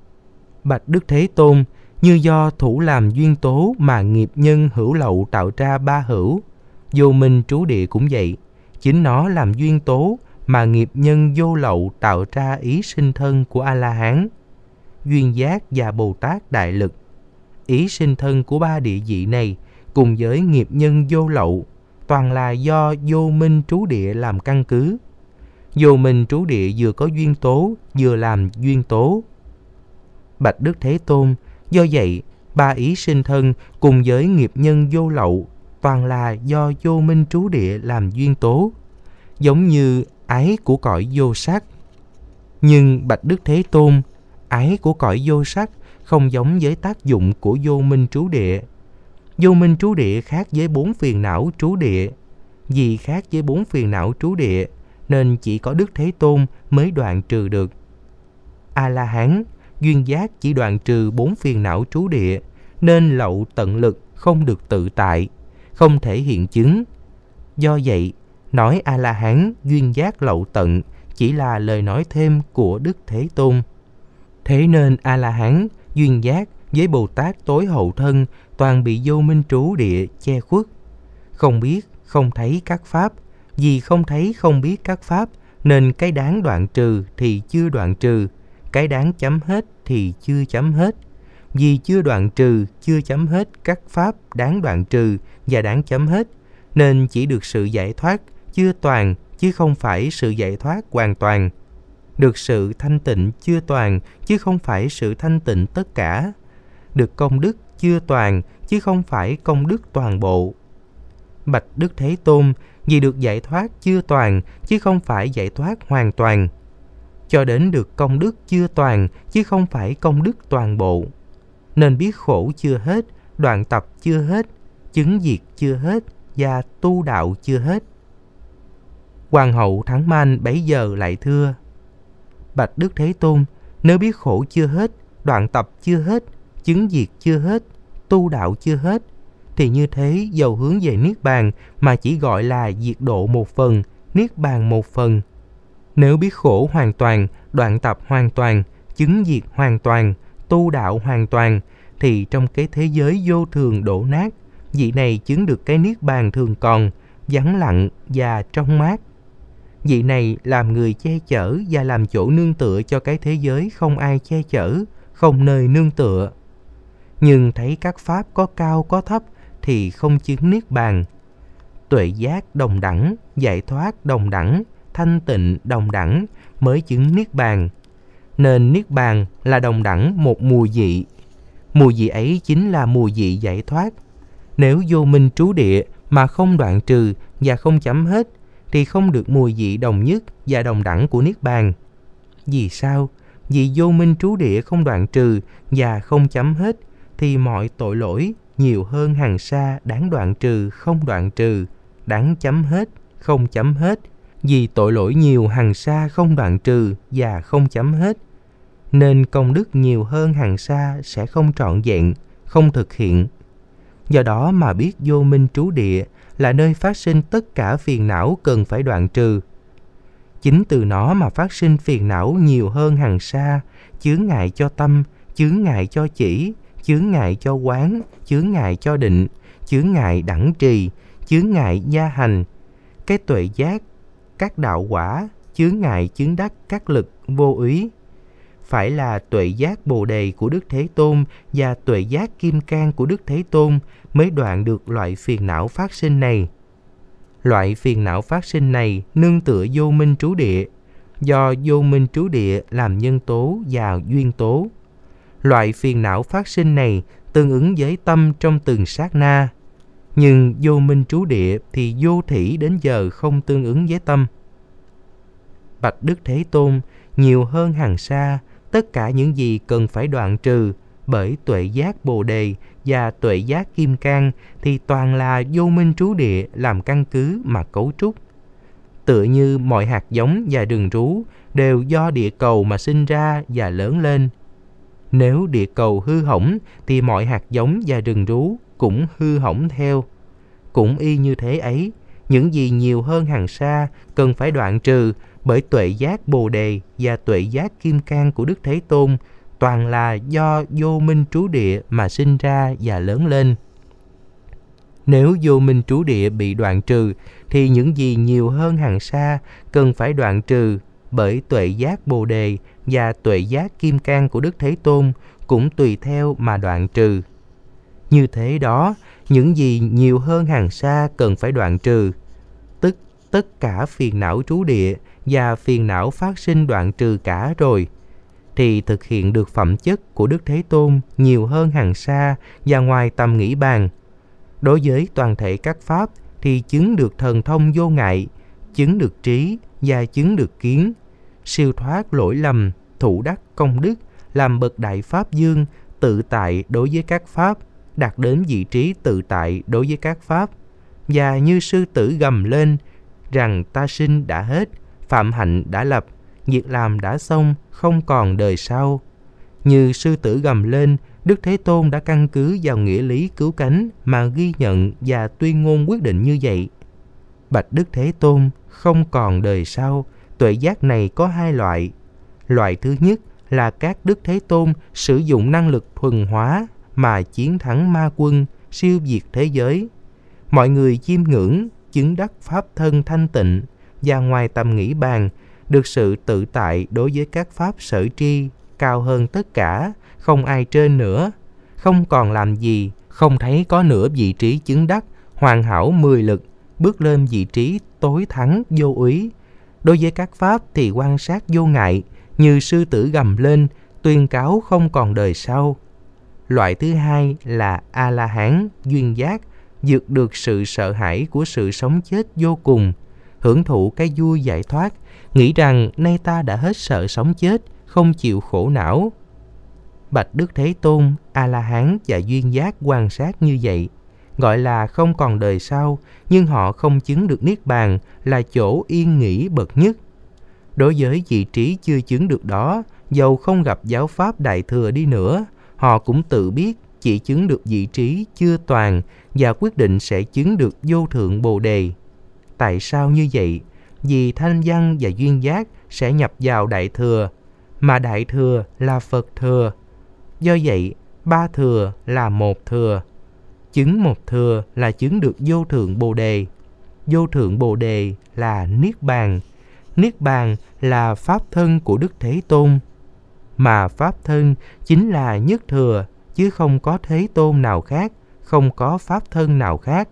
Bạch Đức Thế Tôn, như do thủ làm duyên tố mà nghiệp nhân hữu lậu tạo ra ba hữu. Vô minh trú địa cũng vậy, chính nó làm duyên tố mà nghiệp nhân vô lậu tạo ra ý sinh thân của A-la-hán, duyên giác và Bồ Tát đại lực. Ý sinh thân của ba địa vị này cùng với nghiệp nhân vô lậu toàn là do vô minh trú địa làm căn cứ. Vô minh trú địa vừa có duyên tố, vừa làm duyên tố. Bạch Đức Thế Tôn, do vậy, ba ý sinh thân cùng với nghiệp nhân vô lậu toàn là do vô minh trú địa làm duyên tố, giống như ái của cõi vô sắc. Nhưng Bạch Đức Thế Tôn, ái của cõi vô sắc không giống với tác dụng của vô minh trú địa. Vô minh trú địa khác với bốn phiền não trú địa. Vì khác với bốn phiền não trú địa, nên chỉ có Đức Thế Tôn mới đoạn trừ được. A-la-hán, duyên giác chỉ đoạn trừ bốn phiền não trú địa, nên lậu tận lực không được tự tại, không thể hiện chứng. Do vậy, nói A-la-hán duyên giác lậu tận chỉ là lời nói thêm của Đức Thế Tôn. Thế nên A-la-hán duyên giác với Bồ Tát tối hậu thân toàn bị vô minh trú địa che khuất, không biết, không thấy các pháp. Vì không thấy, không biết các pháp, nên cái đáng đoạn trừ thì chưa đoạn trừ, cái đáng chấm hết thì chưa chấm hết. Vì chưa đoạn trừ, chưa chấm hết các pháp đáng đoạn trừ và đáng chấm hết, nên chỉ được sự giải thoát chưa toàn, chứ không phải sự giải thoát hoàn toàn. Được sự thanh tịnh chưa toàn, chứ không phải sự thanh tịnh tất cả. Được công đức chưa toàn, chứ không phải công đức toàn bộ. Bạch Đức Thế Tôn, vì được giải thoát chưa toàn, chứ không phải giải thoát hoàn toàn. Cho đến được công đức chưa toàn, chứ không phải công đức toàn bộ. Nên biết khổ chưa hết, đoạn tập chưa hết, chứng diệt chưa hết, và tu đạo chưa hết. Hoàng hậu Thắng Man bấy giờ lại thưa: Bạch Đức Thế Tôn, nếu biết khổ chưa hết, đoạn tập chưa hết, chứng diệt chưa hết, tu đạo chưa hết, thì như thế dầu hướng về Niết Bàn mà chỉ gọi là diệt độ một phần, Niết Bàn một phần. Nếu biết khổ hoàn toàn, đoạn tập hoàn toàn, chứng diệt hoàn toàn, tu đạo hoàn toàn, thì trong cái thế giới vô thường đổ nát, vị này chứng được cái Niết Bàn thường còn, vắng lặng và trong mát. Vị này làm người che chở và làm chỗ nương tựa cho cái thế giới không ai che chở, không nơi nương tựa. Nhưng thấy các pháp có cao có thấp thì không chứng Niết Bàn. Tuệ giác đồng đẳng, giải thoát đồng đẳng, thanh tịnh đồng đẳng mới chứng Niết Bàn. Nên Niết Bàn là đồng đẳng một mùi vị. Mùi vị ấy chính là mùi vị giải thoát. Nếu vô minh trú địa mà không đoạn trừ và không chấm hết, thì không được mùi vị đồng nhất và đồng đẳng của Niết Bàn. Vì sao? Vì vô minh trú địa không đoạn trừ và không chấm hết, thì mọi tội lỗi nhiều hơn hằng sa đáng đoạn trừ không đoạn trừ, đáng chấm hết không chấm hết. Vì tội lỗi nhiều hằng sa không đoạn trừ và không chấm hết, nên công đức nhiều hơn hằng sa sẽ không trọn vẹn, không thực hiện. Do đó mà biết vô minh trú địa là nơi phát sinh tất cả phiền não cần phải đoạn trừ. Chính từ nó mà phát sinh phiền não nhiều hơn hằng sa, chướng ngại cho tâm, chướng ngại cho chỉ, chướng ngại cho quán, chướng ngại cho định, chướng ngại đẳng trì, chướng ngại gia hành, cái tuệ giác, các đạo quả, chướng ngại chứng đắc các lực vô úy. Phải là tuệ giác Bồ Đề của Đức Thế Tôn và tuệ giác Kim Cang của Đức Thế Tôn mới đoạn được loại phiền não phát sinh này. Loại phiền não phát sinh này nương tựa vô minh trú địa, do vô minh trú địa làm nhân tố và duyên tố. Loại phiền não phát sinh này tương ứng với tâm trong từng sát na, nhưng vô minh trú địa thì vô thỉ đến giờ không tương ứng với tâm. Bạch Đức Thế Tôn, nhiều hơn hằng sa, tất cả những gì cần phải đoạn trừ bởi tuệ giác Bồ Đề và tuệ giác Kim Cang thì toàn là vô minh trú địa làm căn cứ mà cấu trúc. Tựa như mọi hạt giống và rừng rú đều do địa cầu mà sinh ra và lớn lên. Nếu địa cầu hư hỏng thì mọi hạt giống và rừng rú cũng hư hỏng theo. Cũng y như thế ấy, những gì nhiều hơn hằng sa cần phải đoạn trừ bởi tuệ giác Bồ Đề và tuệ giác Kim Cang của Đức Thế Tôn toàn là do vô minh trú địa mà sinh ra và lớn lên. Nếu vô minh trú địa bị đoạn trừ thì những gì nhiều hơn hằng sa cần phải đoạn trừ bởi tuệ giác Bồ Đề và tuệ giác Kim Cang của Đức Thế Tôn cũng tùy theo mà đoạn trừ. Như thế đó, những gì nhiều hơn hằng sa cần phải đoạn trừ, tức tất cả phiền não trú địa và phiền não phát sinh đoạn trừ cả rồi, thì thực hiện được phẩm chất của Đức Thế Tôn nhiều hơn hằng sa và ngoài tầm nghĩ bàn. Đối với toàn thể các pháp thì chứng được thần thông vô ngại, chứng được trí và chứng được kiến, siêu thoát lỗi lầm, thụ đắc công đức, làm bậc đại pháp dương, tự tại đối với các pháp, đạt đến vị trí tự tại đối với các pháp, và như sư tử gầm lên rằng ta sinh đã hết, phạm hạnh đã lập, việc làm đã xong, không còn đời sau. Như sư tử gầm lên, Đức Thế Tôn đã căn cứ vào nghĩa lý cứu cánh mà ghi nhận và tuyên ngôn quyết định như vậy. Bạch Đức Thế Tôn, không còn đời sau, tuệ giác này có hai loại. Loại thứ nhất là các Đức Thế Tôn sử dụng năng lực thuần hóa mà chiến thắng ma quân, siêu diệt thế giới. Mọi người chiêm ngưỡng, chứng đắc pháp thân thanh tịnh và ngoài tầm nghĩ bàn, được sự tự tại đối với các pháp sở tri, cao hơn tất cả, không ai trên nữa, không còn làm gì, không thấy có nửa vị trí chứng đắc, hoàn hảo mười lực, bước lên vị trí tối thắng vô úy. Đối với các pháp thì quan sát vô ngại, như sư tử gầm lên, tuyên cáo không còn đời sau. Loại thứ hai là A-la-hán, duyên giác, vượt được sự sợ hãi của sự sống chết vô cùng, hưởng thụ cái vui giải thoát, nghĩ rằng nay ta đã hết sợ sống chết, không chịu khổ não. Bạch Đức Thế Tôn, A-la-hán và duyên giác quan sát như vậy, gọi là không còn đời sau, nhưng họ không chứng được Niết Bàn là chỗ yên nghỉ bậc nhất. Đối với vị trí chưa chứng được đó, dầu không gặp giáo pháp Đại Thừa đi nữa, họ cũng tự biết chỉ chứng được vị trí chưa toàn và quyết định sẽ chứng được vô thượng Bồ Đề. Tại sao như vậy? Vì thanh văn và duyên giác sẽ nhập vào Đại Thừa, mà Đại Thừa là Phật Thừa. Do vậy, ba thừa là một thừa. Chứng một thừa là chứng được vô thượng Bồ Đề. Vô thượng Bồ Đề là Niết Bàn. Niết Bàn là Pháp thân của Đức Thế Tôn. Mà Pháp thân chính là nhất thừa, chứ không có Thế Tôn nào khác, không có Pháp thân nào khác.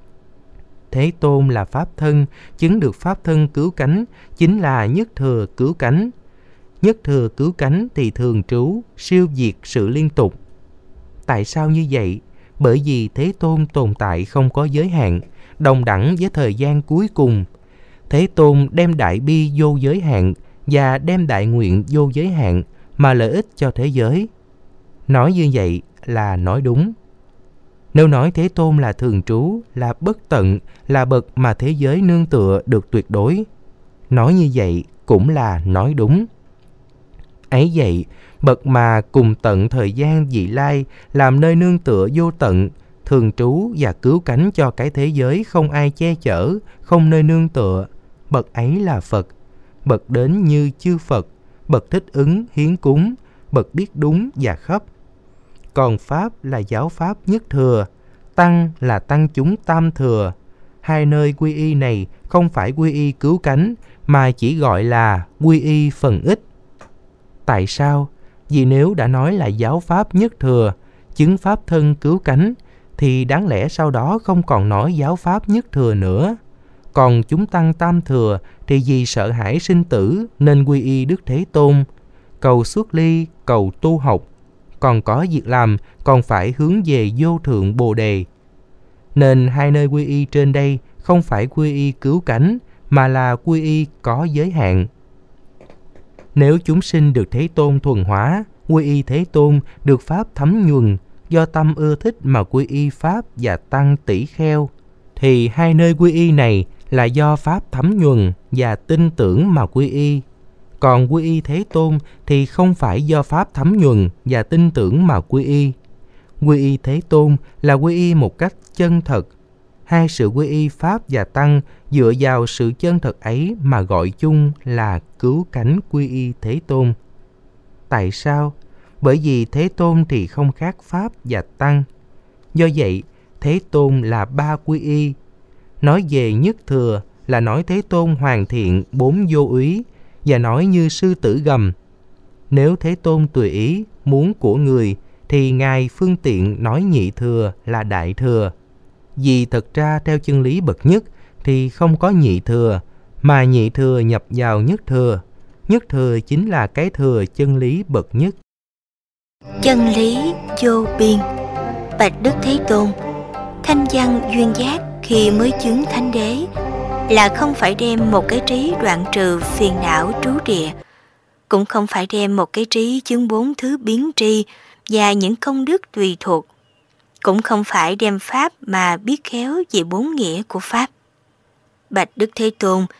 Thế Tôn là Pháp thân, chứng được Pháp thân cứu cánh, chính là nhất thừa cứu cánh. Nhất thừa cứu cánh thì thường trú, siêu diệt sự liên tục. Tại sao như vậy? Bởi vì Thế Tôn tồn tại không có giới hạn, đồng đẳng với thời gian cuối cùng. Thế Tôn đem đại bi vô giới hạn và đem đại nguyện vô giới hạn mà lợi ích cho thế giới. Nói như vậy là nói đúng. Nếu nói Thế Tôn là thường trú, là bất tận, là bậc mà thế giới nương tựa được tuyệt đối, nói như vậy cũng là nói đúng. Ấy vậy, bậc mà cùng tận thời gian vị lai, làm nơi nương tựa vô tận, thường trú và cứu cánh cho cái thế giới không ai che chở, không nơi nương tựa, bậc ấy là Phật. Bậc đến như chư Phật, bậc thích ứng hiến cúng, bậc biết đúng và khắp. Còn Pháp là giáo Pháp nhất thừa, Tăng là tăng chúng tam thừa. Hai nơi quy y này không phải quy y cứu cánh, mà chỉ gọi là quy y phần ích. Tại sao? Vì nếu đã nói là giáo Pháp nhất thừa, chứng Pháp thân cứu cánh, thì đáng lẽ sau đó không còn nói giáo Pháp nhất thừa nữa. Còn chúng tăng tam thừa thì vì sợ hãi sinh tử nên quy y Đức Thế Tôn, cầu xuất ly, cầu tu học. Còn có việc làm, còn phải hướng về vô thượng Bồ Đề. Nên hai nơi quy y trên đây không phải quy y cứu cánh, mà là quy y có giới hạn. Nếu chúng sinh được Thế Tôn thuần hóa, quy y Thế Tôn được Pháp thấm nhuần, do tâm ưa thích mà quy y Pháp và Tăng tỷ kheo, thì hai nơi quy y này là do Pháp thấm nhuần và tin tưởng mà quy y. Còn quy y Thế Tôn thì không phải do Pháp thấm nhuần và tin tưởng mà quy y. Quy y Thế Tôn là quy y một cách chân thật. Hai sự quy y Pháp và Tăng dựa vào sự chân thật ấy mà gọi chung là cứu cánh quy y Thế Tôn. Tại sao? Bởi vì Thế Tôn thì không khác Pháp và Tăng. Do vậy, Thế Tôn là ba quy y. Nói về nhất thừa là nói Thế Tôn hoàn thiện bốn vô úy, và nói như sư tử gầm. Nếu Thế Tôn tùy ý, muốn của người, thì Ngài phương tiện nói nhị thừa là đại thừa. Vì thật ra theo chân lý bậc nhất thì không có nhị thừa, mà nhị thừa nhập vào nhất thừa. Nhất thừa chính là cái thừa chân lý bậc nhất. Chân lý vô biên. Bạch Đức Thế Tôn, thanh văn duyên giác khi mới chứng thánh đế là không phải đem một cái trí đoạn trừ phiền não trú địa, cũng không phải đem một cái trí chứng bốn thứ biến tri và những công đức tùy thuộc, cũng không phải đem Pháp mà biết khéo về bốn nghĩa của Pháp. Bạch Đức Thế Tôn,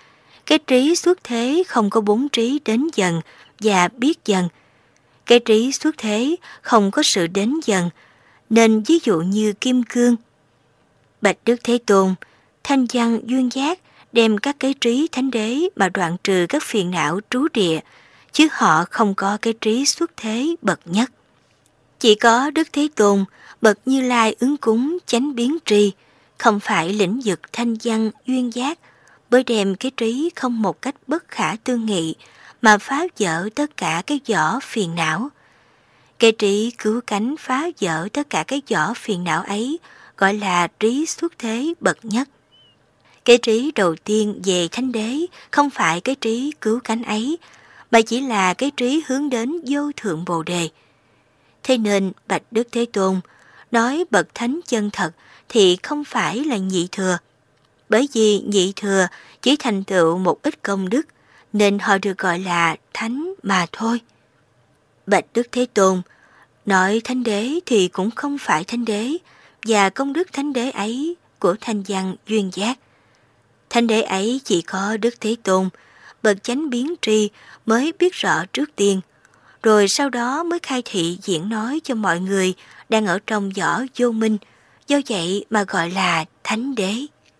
Cái trí xuất thế không có bốn trí đến dần và biết dần. Cái trí xuất thế không có sự đến dần, nên ví dụ như kim cương. Bạch Đức Thế Tôn, Thanh Văn Duyên Giác đem các cái trí thánh đế mà đoạn trừ các phiền não trú địa, chứ họ không có cái trí xuất thế bậc nhất. Chỉ có Đức Thế Tôn, bậc Như Lai ứng cúng chánh biến tri, không phải lĩnh vực thanh văn duyên giác, bởi đem cái trí không một cách bất khả tư nghị mà phá vỡ tất cả cái vỏ phiền não. Cái trí cứu cánh phá vỡ tất cả cái vỏ phiền não ấy gọi là trí xuất thế bậc nhất. Cái trí đầu tiên về thánh đế không phải cái trí cứu cánh ấy, mà chỉ là cái trí hướng đến vô thượng bồ đề. Thế nên Bạch Đức Thế Tôn nói bậc thánh chân thật thì không phải là nhị thừa, bởi vì nhị thừa chỉ thành tựu một ít công đức nên họ được gọi là thánh mà thôi. Bạch Đức Thế Tôn nói thánh đế thì cũng không phải thánh đế, và công đức thánh đế ấy của thanh văn duyên giác. Thánh đế ấy chỉ có Đức Thế Tôn, bậc chánh biến tri mới biết rõ trước tiên, rồi sau đó mới khai thị diễn nói cho mọi người đang ở trong vỏ vô minh, do vậy mà gọi là thánh đế.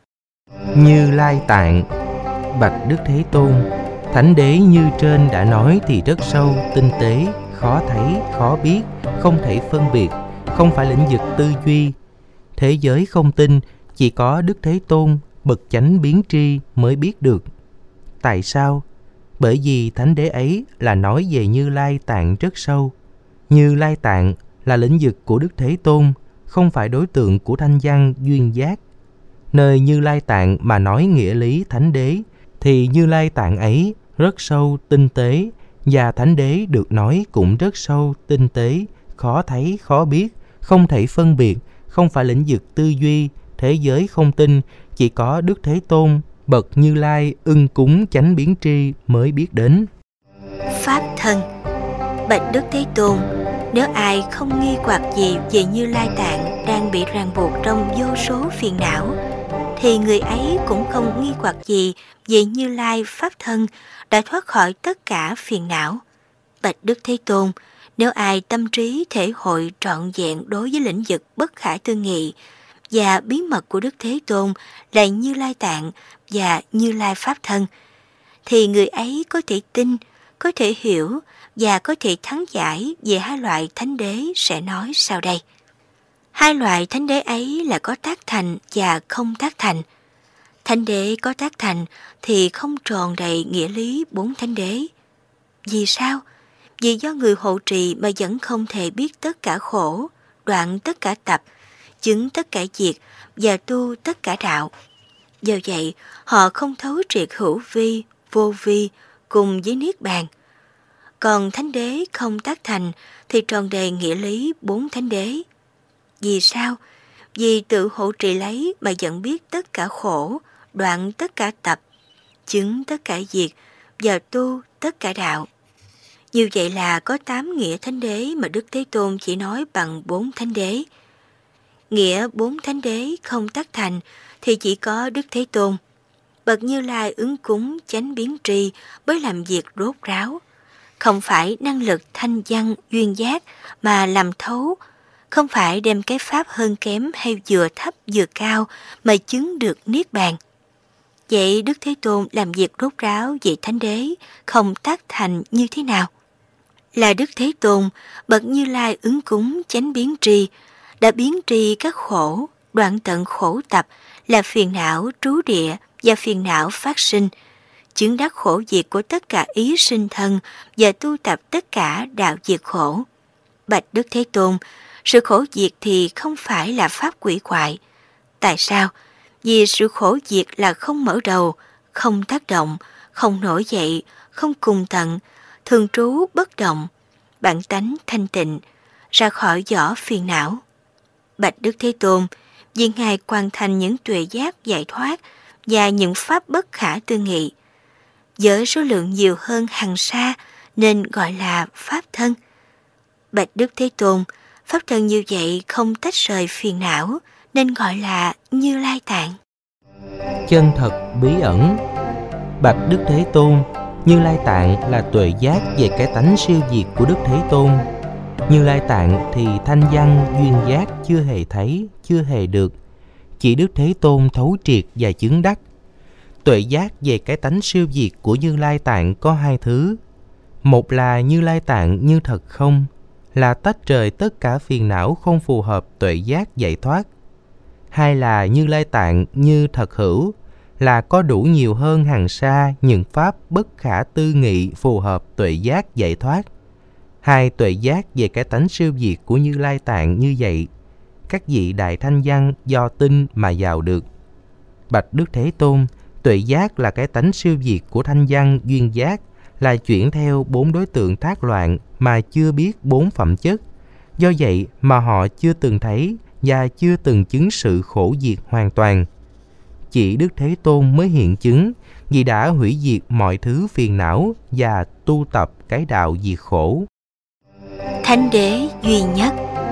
Như Lai Tạng. Bạch Đức Thế Tôn, thánh đế như trên đã nói thì rất sâu, tinh tế, khó thấy, khó biết, không thể phân biệt, không phải lĩnh vực tư duy. Thế giới không tin, chỉ có Đức Thế Tôn, bậc chánh biến tri mới biết được. Tại sao? Bởi vì thánh đế ấy là nói về Như Lai Tạng rất sâu. Như Lai Tạng là lĩnh vực của Đức Thế Tôn, không phải đối tượng của thanh văn duyên giác. Nơi Như Lai Tạng mà nói nghĩa lý thánh đế, thì Như Lai Tạng ấy rất sâu, tinh tế, và thánh đế được nói cũng rất sâu, tinh tế, khó thấy, khó biết, không thể phân biệt, không phải lĩnh vực tư duy, thế giới không tin, chỉ có Đức Thế Tôn, bậc Như Lai ưng cúng chánh biến tri mới biết đến. Pháp thân. Bạch Đức Thế Tôn, nếu ai không nghi hoặc gì về Như Lai Tạng đang bị ràng buộc trong vô số phiền não, thì người ấy cũng không nghi hoặc gì về Như Lai Pháp thân đã thoát khỏi tất cả phiền não. Bạch Đức Thế Tôn, nếu ai tâm trí thể hội trọn vẹn đối với lĩnh vực bất khả tư nghị và bí mật của Đức Thế Tôn là Như Lai Tạng và Như Lai Pháp thân, thì người ấy có thể tin, có thể hiểu và có thể thắng giải về hai loại thánh đế sẽ nói sau đây. Hai loại thánh đế ấy là có tác thành và không tác thành. Thánh đế có tác thành thì không tròn đầy nghĩa lý bốn thánh đế. Vì sao? Vì do người hộ trì mà vẫn không thể biết tất cả khổ, đoạn tất cả tập, chứng tất cả diệt và tu tất cả đạo. Do vậy, họ không thấu triệt hữu vi, vô vi cùng với niết bàn. Còn thánh đế không tác thành thì tròn đầy nghĩa lý bốn thánh đế. Vì sao? Vì tự hộ trì lấy mà vẫn biết tất cả khổ, đoạn tất cả tập, chứng tất cả diệt và tu tất cả đạo. Như vậy là có tám nghĩa thánh đế mà Đức Thế Tôn chỉ nói bằng bốn thánh đế. Nghĩa bốn thánh đế không tác thành thì chỉ có Đức Thế Tôn, bậc Như Lai ứng cúng chánh biến tri mới làm việc rốt ráo, không phải năng lực thanh văn duyên giác mà làm thấu, không phải đem cái pháp hơn kém hay vừa thấp vừa cao mà chứng được niết bàn. Vậy Đức Thế Tôn làm việc rốt ráo về thánh đế không tác thành như thế nào? Là Đức Thế Tôn, bậc Như Lai ứng cúng chánh biến tri, đã biến tri các khổ, đoạn tận khổ tập là phiền não trú địa và phiền não phát sinh, chứng đắc khổ diệt của tất cả ý sinh thân và tu tập tất cả đạo diệt khổ. Bạch Đức Thế Tôn, sự khổ diệt thì không phải là pháp quỷ quại. Tại sao? Vì sự khổ diệt là không mở đầu, không tác động, không nổi dậy, không cùng tận, thường trú bất động, bản tánh thanh tịnh, ra khỏi vỏ phiền não. Bạch Đức Thế Tôn, vì Ngài hoàn thành những tuệ giác giải thoát và những pháp bất khả tư nghị, với số lượng nhiều hơn hằng sa nên gọi là Pháp thân. Bạch Đức Thế Tôn, Pháp thân như vậy không tách rời phiền não nên gọi là Như Lai Tạng. Chân thật bí ẩn. Bạch Đức Thế Tôn, Như Lai Tạng là tuệ giác về cái tánh siêu diệt của Đức Thế Tôn. Như Lai Tạng thì thanh văn duyên giác chưa hề thấy, chưa hề được. Chỉ Đức Thế Tôn thấu triệt và chứng đắc. Tuệ giác về cái tánh siêu diệt của Như Lai Tạng có hai thứ. Một là Như Lai Tạng như thật không, là tách rời tất cả phiền não không phù hợp tuệ giác giải thoát. Hai là Như Lai Tạng như thật hữu, là có đủ nhiều hơn hằng sa những pháp bất khả tư nghị phù hợp tuệ giác giải thoát. Hai tuệ giác về cái tánh siêu diệt của Như Lai Tạng như vậy, các vị đại thanh văn do tin mà vào được. Bạch Đức Thế Tôn, tuệ giác là cái tánh siêu diệt của thanh văn duyên giác, là chuyển theo bốn đối tượng thác loạn mà chưa biết bốn phẩm chất. Do vậy mà họ chưa từng thấy và chưa từng chứng sự khổ diệt hoàn toàn. Chỉ Đức Thế Tôn mới hiện chứng, vì đã hủy diệt mọi thứ phiền não và tu tập cái đạo diệt khổ. Thánh đế duy nhất.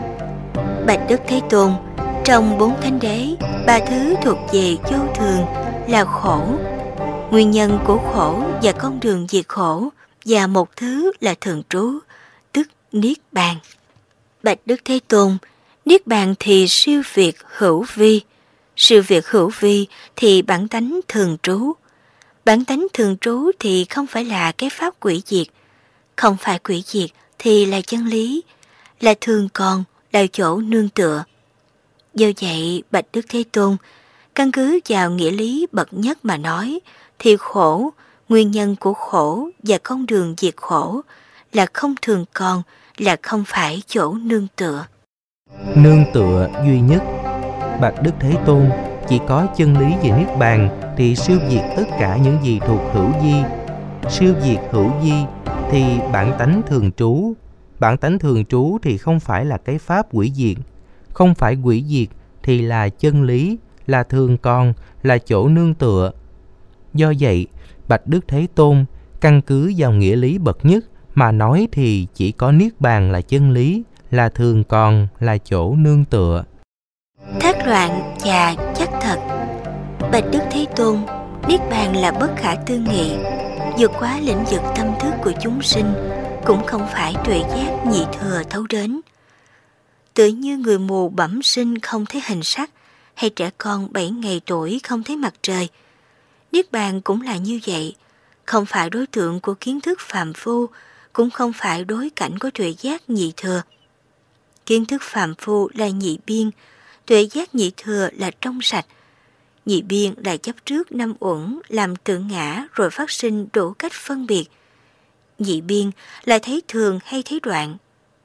Bạch Đức Thế Tôn, trong bốn thánh đế, ba thứ thuộc về vô thường là khổ, nguyên nhân của khổ và con đường diệt khổ, và một thứ là thường trú, tức Niết Bàn. Bạch Đức Thế Tôn, Niết Bàn thì siêu việt hữu vi, siêu việt hữu vi thì bản tánh thường trú. Bản tánh thường trú thì không phải là cái pháp quỷ diệt, không phải quỷ diệt thì là chân lý, là thường còn, là chỗ nương tựa. Do vậy, Bạch Đức Thế Tôn, căn cứ vào nghĩa lý bậc nhất mà nói, thì khổ, nguyên nhân của khổ và con đường diệt khổ là không thường còn, là không phải chỗ nương tựa. Nương tựa duy nhất. Bạch Đức Thế Tôn, chỉ có chân lý về Niết Bàn thì siêu diệt tất cả những gì thuộc hữu vi. Siêu diệt hữu vi thì bản tánh thường trú. Bản tánh thường trú thì không phải là cái pháp hủy diệt. Không phải hủy diệt thì là chân lý, là thường còn, là chỗ nương tựa. Do vậy, Bạch Đức Thế Tôn, căn cứ vào nghĩa lý bậc nhất mà nói thì chỉ có Niết Bàn là chân lý, là thường còn, là chỗ nương tựa. Thác loạn và chắc thật. Bạch Đức Thế Tôn, Niết Bàn là bất khả tư nghị, vượt quá lĩnh vực tâm thức của chúng sinh, cũng không phải tuệ giác nhị thừa thấu đến. Tựa như người mù bẩm sinh không thấy hình sắc, hay trẻ con bảy ngày tuổi không thấy mặt trời. Niết Bàn cũng là như vậy, không phải đối tượng của kiến thức phàm phu, cũng không phải đối cảnh của tuệ giác nhị thừa. Kiến thức phàm phu là nhị biên, tuệ giác nhị thừa là trong sạch. Nhị biên là chấp trước năm uẩn làm tự ngã rồi phát sinh đủ cách phân biệt. Nhị biên là thấy thường hay thấy đoạn.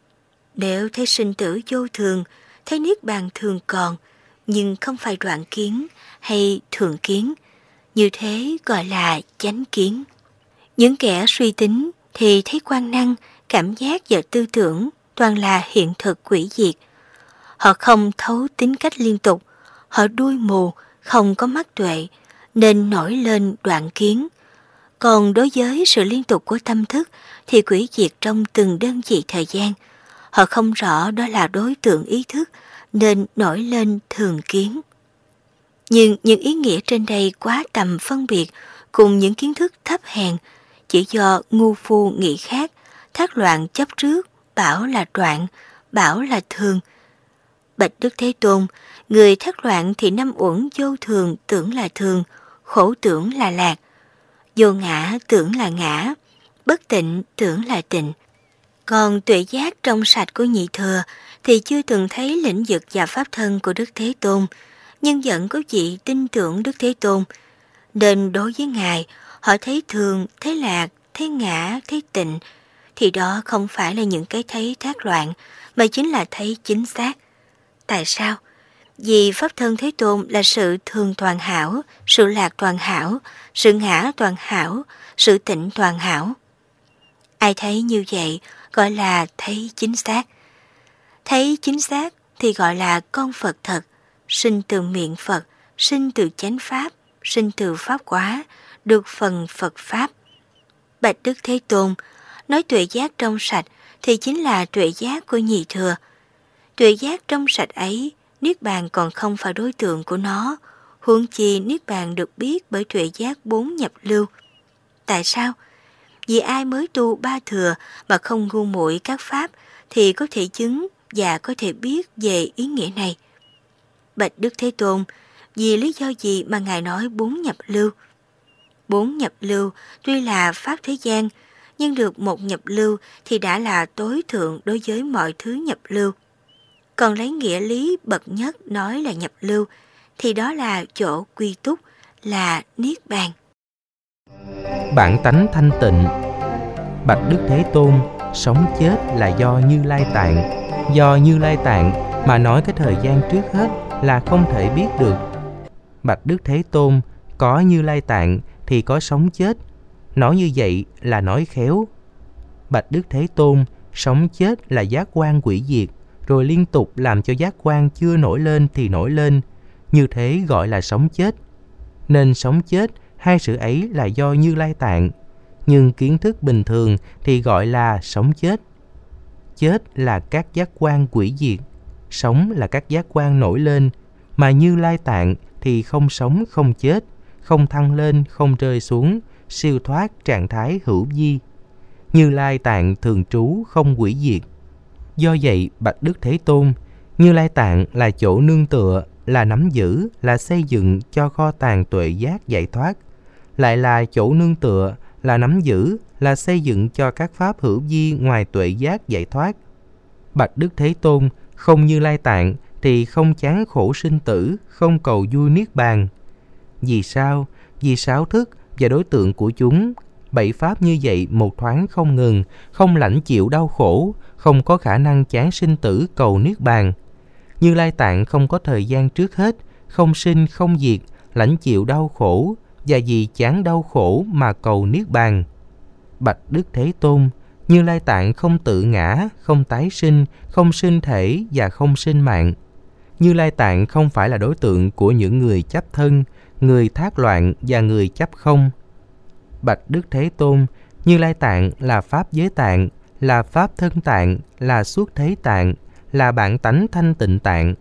Nếu thấy sinh tử vô thường, thấy Niết Bàn thường còn, nhưng không phải đoạn kiến hay thường kiến, như thế gọi là chánh kiến. Những kẻ suy tính thì thấy quan năng, cảm giác và tư tưởng toàn là hiện thực quỷ diệt. Họ không thấu tính cách liên tục, họ đuôi mù, không có mắt tuệ, nên nổi lên đoạn kiến. Còn đối với sự liên tục của tâm thức thì quỷ diệt trong từng đơn vị thời gian. Họ không rõ đó là đối tượng ý thức, nên nổi lên thường kiến. Nhưng những ý nghĩa trên đây quá tầm phân biệt cùng những kiến thức thấp hèn, chỉ do ngu phu nghĩ khác, thác loạn chấp trước, bảo là đoạn, bảo là thường. Bạch Đức Thế Tôn, người thác loạn thì năm uẩn vô thường tưởng là thường, khổ tưởng là lạc, vô ngã tưởng là ngã, bất tịnh tưởng là tịnh. Còn tuệ giác trong sạch của nhị thừa thì chưa từng thấy lĩnh vực và pháp thân của Đức Thế Tôn, nhưng vẫn có vị tin tưởng Đức Thế Tôn, nên đối với Ngài, họ thấy thường, thấy lạc, thấy ngã, thấy tịnh, thì đó không phải là những cái thấy thác loạn, mà chính là thấy chính xác. Tại sao? Vì Pháp thân Thế Tôn là sự thường toàn hảo, sự lạc toàn hảo, sự ngã toàn hảo, sự tịnh toàn hảo. Ai thấy như vậy gọi là thấy chính xác. Thấy chính xác thì gọi là con Phật thật, sinh từ miệng Phật, sinh từ chánh Pháp, sinh từ Pháp quá, được phần Phật Pháp. Bạch Đức Thế Tôn, nói tuệ giác trong sạch thì chính là tuệ giác của nhị thừa. Tuệ giác trong sạch ấy, Niết Bàn còn không phải đối tượng của nó, huống chi Niết Bàn được biết bởi tuệ giác bốn nhập lưu. Tại sao? Vì ai mới tu ba thừa mà không ngu muội các pháp thì có thể chứng và có thể biết về ý nghĩa này. Bạch Đức Thế Tôn, vì lý do gì mà Ngài nói bốn nhập lưu? Bốn nhập lưu tuy là pháp thế gian, nhưng được một nhập lưu thì đã là tối thượng đối với mọi thứ nhập lưu. Còn lấy nghĩa lý bậc nhất nói là nhập lưu, thì đó là chỗ quy túc, là Niết Bàn. Bản tánh thanh tịnh. Bạch Đức Thế Tôn, sống chết là do Như Lai Tạng. Do Như Lai Tạng mà nói cái thời gian trước hết là không thể biết được. Bạch Đức Thế Tôn, có Như Lai Tạng thì có sống chết. Nói như vậy là nói khéo. Bạch Đức Thế Tôn, sống chết là giác quan hủy diệt, rồi liên tục làm cho giác quan chưa nổi lên thì nổi lên. Như thế gọi là sống chết. Nên sống chết, hai sự ấy là do Như Lai Tạng. Nhưng kiến thức bình thường thì gọi là sống chết. Chết là các giác quan hủy diệt, sống là các giác quan nổi lên. Mà Như Lai Tạng thì không sống không chết, không thăng lên không rơi xuống, siêu thoát trạng thái hữu vi. Như Lai Tạng thường trú không hủy diệt. Do vậy, Bạch Đức Thế Tôn, Như Lai Tạng là chỗ nương tựa, là nắm giữ, là xây dựng cho kho tàng tuệ giác giải thoát, lại là chỗ nương tựa, là nắm giữ, là xây dựng cho các pháp hữu vi ngoài tuệ giác giải thoát. Bạch Đức Thế Tôn, không Như Lai Tạng thì không chán khổ sinh tử, không cầu vui niết bàn. Vì sao? Vì sáu thức và đối tượng của chúng, bảy pháp như vậy một thoáng không ngừng, không lãnh chịu đau khổ, không có khả năng chán sinh tử cầu niết bàn. Như Lai Tạng không có thời gian trước hết, không sinh không diệt, lãnh chịu đau khổ, và vì chán đau khổ mà cầu niết bàn. Bạch Đức Thế Tôn, Như Lai Tạng không tự ngã, không tái sinh, không sinh thể và không sinh mạng. Như Lai Tạng không phải là đối tượng của những người chấp thân, người thác loạn và người chấp không. Bạch Đức Thế Tôn, Như Lai Tạng là pháp giới tạng, là pháp thân tạng, là xuất thế tạng, là bản tánh thanh tịnh tạng.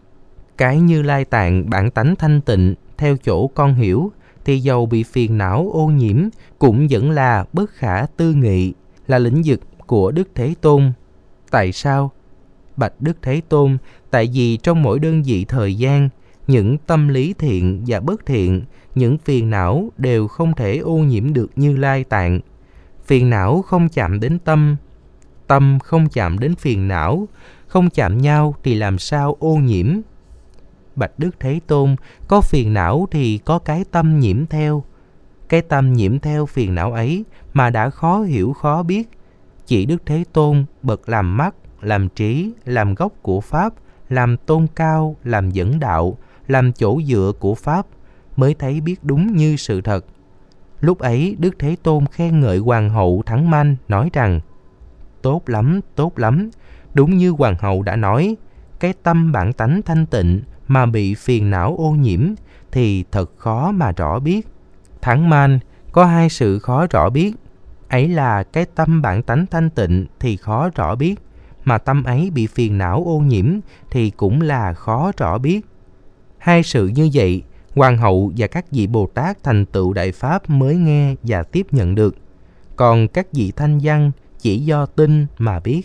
Cái Như Lai Tạng bản tánh thanh tịnh, theo chỗ con hiểu, thì dầu bị phiền não ô nhiễm, cũng vẫn là bất khả tư nghị, là lĩnh vực của Đức Thế Tôn. Tại sao? Bạch Đức Thế Tôn, tại vì trong mỗi đơn vị thời gian, những tâm lý thiện và bất thiện, những phiền não đều không thể ô nhiễm được Như Lai Tạng. Phiền não không chạm đến tâm, tâm không chạm đến phiền não, không chạm nhau thì làm sao ô nhiễm? Bạch Đức Thế Tôn, có phiền não thì có cái tâm nhiễm theo. Cái tâm nhiễm theo phiền não ấy mà đã khó hiểu khó biết. Chỉ Đức Thế Tôn bậc làm mắt, làm trí, làm gốc của Pháp, làm tôn cao, làm dẫn đạo, làm chỗ dựa của Pháp, mới thấy biết đúng như sự thật. Lúc ấy Đức Thế Tôn khen ngợi Hoàng hậu Thắng Manh, nói rằng: tốt lắm, tốt lắm, đúng như Hoàng hậu đã nói, cái tâm bản tánh thanh tịnh mà bị phiền não ô nhiễm thì thật khó mà rõ biết. Thắng Manh, có hai sự khó rõ biết, ấy là cái tâm bản tánh thanh tịnh thì khó rõ biết, mà tâm ấy bị phiền não ô nhiễm thì cũng là khó rõ biết. Hai sự như vậy, Hoàng hậu và các vị Bồ Tát thành tựu Đại Pháp mới nghe và tiếp nhận được. Còn các vị thanh văn chỉ do tin mà biết.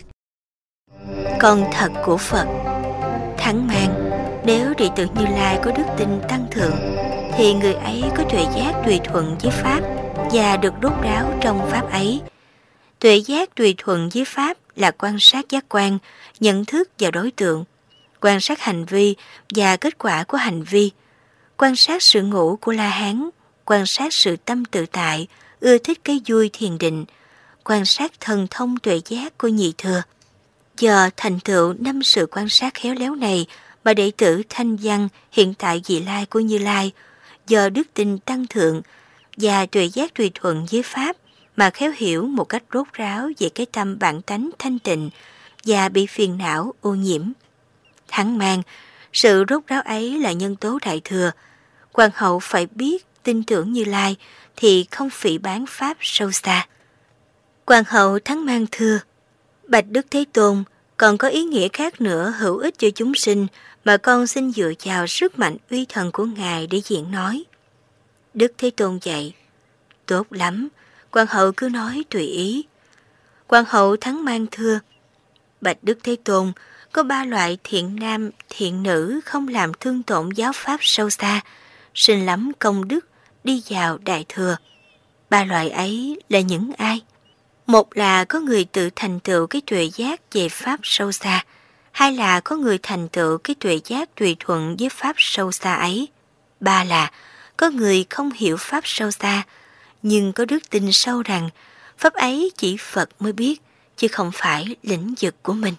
Con thật của Phật. Thắng Mang, nếu đệ tử Như Lai có đức tin tăng thượng, thì người ấy có tuệ giác tùy thuận với Pháp và được rốt ráo trong Pháp ấy. Tuệ giác tùy thuận với Pháp là quan sát giác quan, nhận thức và đối tượng, quan sát hành vi và kết quả của hành vi, quan sát sự ngủ của La Hán, quan sát sự tâm tự tại, ưa thích cái vui thiền định, quan sát thần thông tuệ giác của Nhị Thừa. Giờ thành tựu năm sự quan sát khéo léo này mà đệ tử Thanh Văn hiện tại vị lai của Như Lai, giờ đức tin tăng thượng và tuệ giác tùy thuận với Pháp mà khéo hiểu một cách rốt ráo về cái tâm bản tánh thanh tịnh và bị phiền não ô nhiễm. Thắng Mang, sự rốt ráo ấy là nhân tố đại thừa. Hoàng hậu phải biết, tin tưởng Như Lai thì không phỉ báng Pháp sâu xa. Hoàng hậu Thắng Mang thưa: Bạch Đức Thế Tôn, còn có ý nghĩa khác nữa hữu ích cho chúng sinh mà con xin dựa vào sức mạnh uy thần của Ngài để diễn nói. Đức Thế Tôn dạy: tốt lắm, Hoàng hậu cứ nói tùy ý. Hoàng hậu Thắng Mang thưa: Bạch Đức Thế Tôn, có ba loại thiện nam, thiện nữ không làm thương tổn giáo pháp sâu xa, sinh lắm công đức, đi vào đại thừa. Ba loại ấy là những ai? Một là có người tự thành tựu cái tuệ giác về pháp sâu xa, hai là có người thành tựu cái tuệ giác tùy thuận với pháp sâu xa ấy, ba là có người không hiểu pháp sâu xa, nhưng có đức tin sâu rằng pháp ấy chỉ Phật mới biết, chứ không phải lĩnh vực của mình.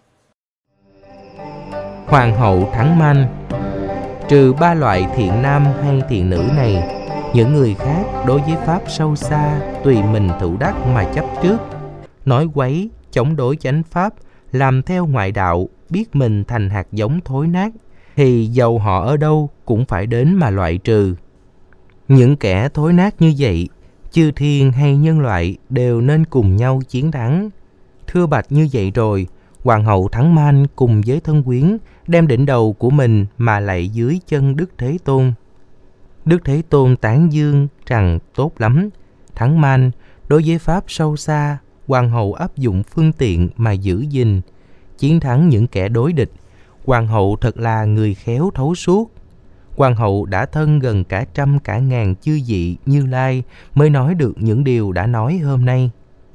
Hoàng hậu Thắng Man: Trừ ba loại thiện nam hay thiện nữ này, những người khác đối với pháp sâu xa tùy mình thụ đắc mà chấp trước, nói quấy, chống đối chánh pháp, làm theo ngoại đạo, biết mình thành hạt giống thối nát, thì dầu họ ở đâu cũng phải đến mà loại trừ. Những kẻ thối nát như vậy, chư thiên hay nhân loại đều nên cùng nhau chiến thắng. Thưa bạch như vậy rồi, Hoàng hậu Thắng Man cùng với thân quyến đem đỉnh đầu của mình mà lạy dưới chân Đức Thế Tôn. Đức Thế Tôn tán dương rằng tốt lắm. Thắng Man, đối với pháp sâu xa, Hoàng hậu áp dụng phương tiện mà giữ gìn, chiến thắng những kẻ đối địch. Hoàng hậu thật là người khéo thấu suốt. Hoàng hậu đã thân gần cả trăm cả ngàn chư vị Như Lai mới nói được những điều đã nói hôm nay.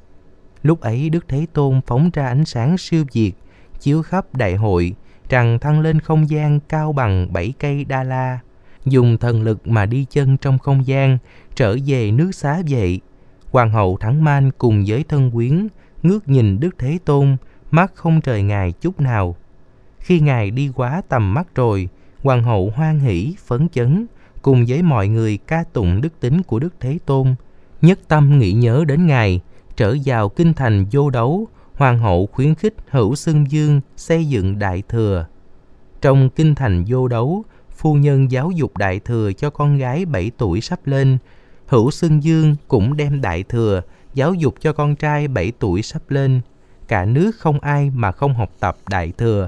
Lúc ấy Đức Thế Tôn phóng ra ánh sáng siêu việt, chiếu khắp đại hội, rằng thăng lên không gian cao bằng bảy cây Đa La, dùng thần lực mà đi chân trong không gian, trở về nước Xá Vệ. Hoàng hậu Thắng Man cùng với thân quyến ngước nhìn Đức Thế Tôn, mắt không rời Ngài chút nào. Khi Ngài đi quá tầm mắt rồi, Hoàng hậu hoan hỷ phấn chấn, cùng với mọi người ca tụng đức tính của Đức Thế Tôn, nhất tâm nghĩ nhớ đến Ngài. Trở vào kinh thành Vô Đấu, Hoàng hậu khuyến khích Hữu Xưng Dương xây dựng đại thừa. Trong kinh thành Vô Đấu, phu nhân giáo dục đại thừa cho con gái bảy tuổi sắp lên. Hữu Xưng Dương cũng đem đại thừa giáo dục cho con trai bảy tuổi sắp lên. Cả nước không ai mà không học tập đại thừa.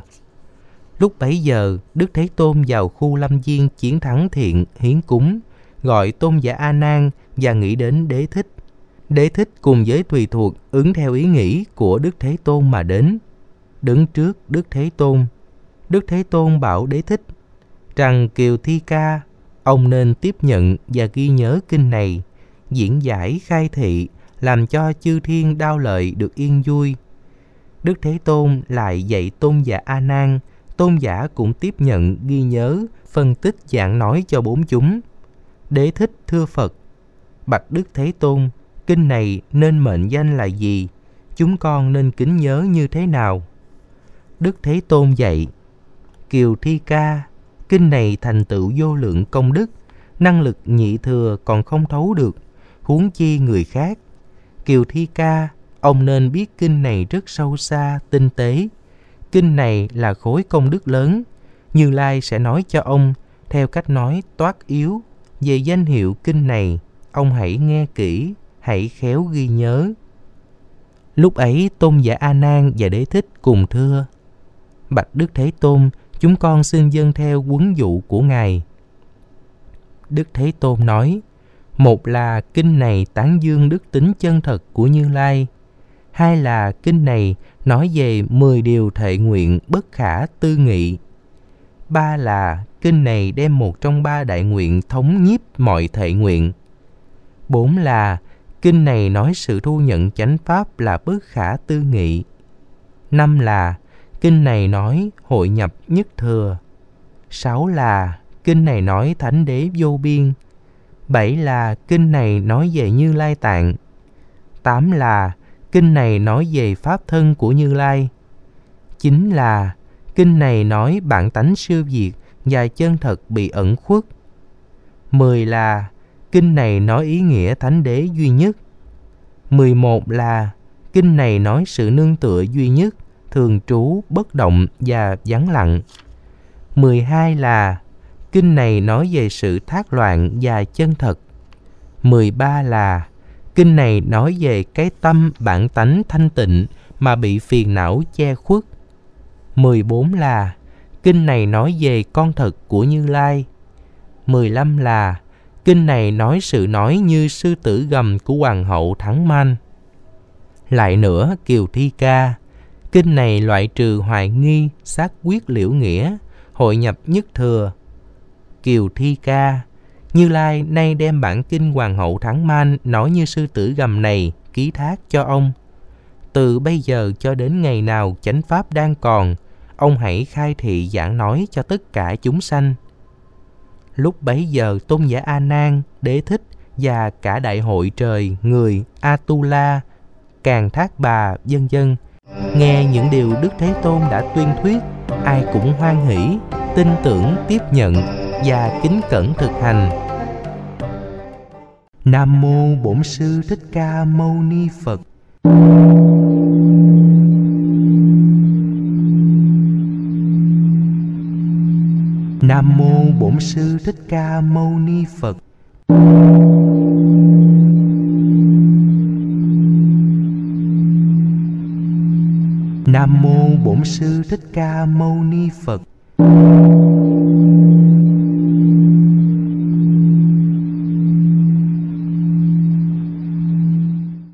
Lúc bấy giờ, Đức Thế Tôn vào khu lâm viên chiến thắng thiện hiến cúng, gọi tôn giả A Nan và nghĩ đến Đế Thích. Đế Thích cùng với tùy thuộc ứng theo ý nghĩ của Đức Thế Tôn mà đến. Đứng trước Đức Thế Tôn, Đức Thế Tôn bảo Đế Thích rằng Kiều Thi Ca, ông nên tiếp nhận và ghi nhớ kinh này, diễn giải khai thị, làm cho chư thiên đao lợi được yên vui. Đức Thế Tôn lại dạy tôn giả A Nan, tôn giả cũng tiếp nhận ghi nhớ, phân tích giảng nói cho bốn chúng. Đế Thích thưa Phật: Bạch Đức Thế Tôn, kinh này nên mệnh danh là gì? Chúng con nên kính nhớ như thế nào? Đức Thế Tôn dạy: Kiều Thi Ca, kinh này thành tựu vô lượng công đức, năng lực nhị thừa còn không thấu được, huống chi người khác. Kiều Thi Ca, ông nên biết kinh này rất sâu xa, tinh tế. Kinh này là khối công đức lớn. Như Lai sẽ nói cho ông theo cách nói toát yếu về danh hiệu kinh này. Ông hãy nghe kỹ, hãy khéo ghi nhớ. Lúc ấy tôn giả A Nan và Đế Thích cùng thưa: Bạch Đức Thế Tôn, chúng con xin dâng theo huấn dụ của Ngài. Đức Thế Tôn nói: Một là kinh này tán dương đức tính chân thật của Như Lai. Hai là kinh này nói về mười điều thệ nguyện bất khả tư nghị. Ba là kinh này đem một trong ba đại nguyện thống nhiếp mọi thệ nguyện. Bốn là kinh này nói sự thu nhận chánh pháp là bất khả tư nghị. Năm là kinh này nói hội nhập nhất thừa. Sáu là kinh này nói thánh đế vô biên. Bảy là kinh này nói về Như Lai Tạng. Tám là kinh này nói về pháp thân của Như Lai. Chín là kinh này nói bản tánh siêu việt và chân thật bị ẩn khuất. Mười là kinh này nói ý nghĩa thánh đế duy nhất. Mười một là kinh này nói sự nương tựa duy nhất, thường trú, bất động và vắng lặng. Mười hai là kinh này nói về sự thác loạn và chân thật. Mười ba là kinh này nói về cái tâm bản tánh thanh tịnh mà bị phiền não che khuất. Mười bốn là kinh này nói về con thật của Như Lai. Mười lăm là Kinh này nói sự nói như sư tử gầm của hoàng hậu Thắng Man. Lại nữa, Kiều Thi Ca. Kinh này loại trừ hoài nghi, xác quyết liễu nghĩa, hội nhập nhất thừa. Kiều Thi Ca. Như Lai nay đem bản kinh hoàng hậu Thắng Man nói như sư tử gầm này ký thác cho ông. Từ bây giờ cho đến ngày nào chánh pháp đang còn, ông hãy khai thị giảng nói cho tất cả chúng sanh. Lúc bấy giờ Tôn giả A Nan, Đế Thích và cả đại hội trời, người, Atula, Càn Thác Bà, vân vân nghe những điều Đức Thế Tôn đã tuyên thuyết, ai cũng hoan hỷ, tin tưởng tiếp nhận và kính cẩn thực hành. Nam mô Bổn Sư Thích Ca Mâu Ni Phật. Nam mô Bổn Sư Thích Ca Mâu Ni Phật. Nam mô Bổn Sư Thích Ca Mâu Ni Phật.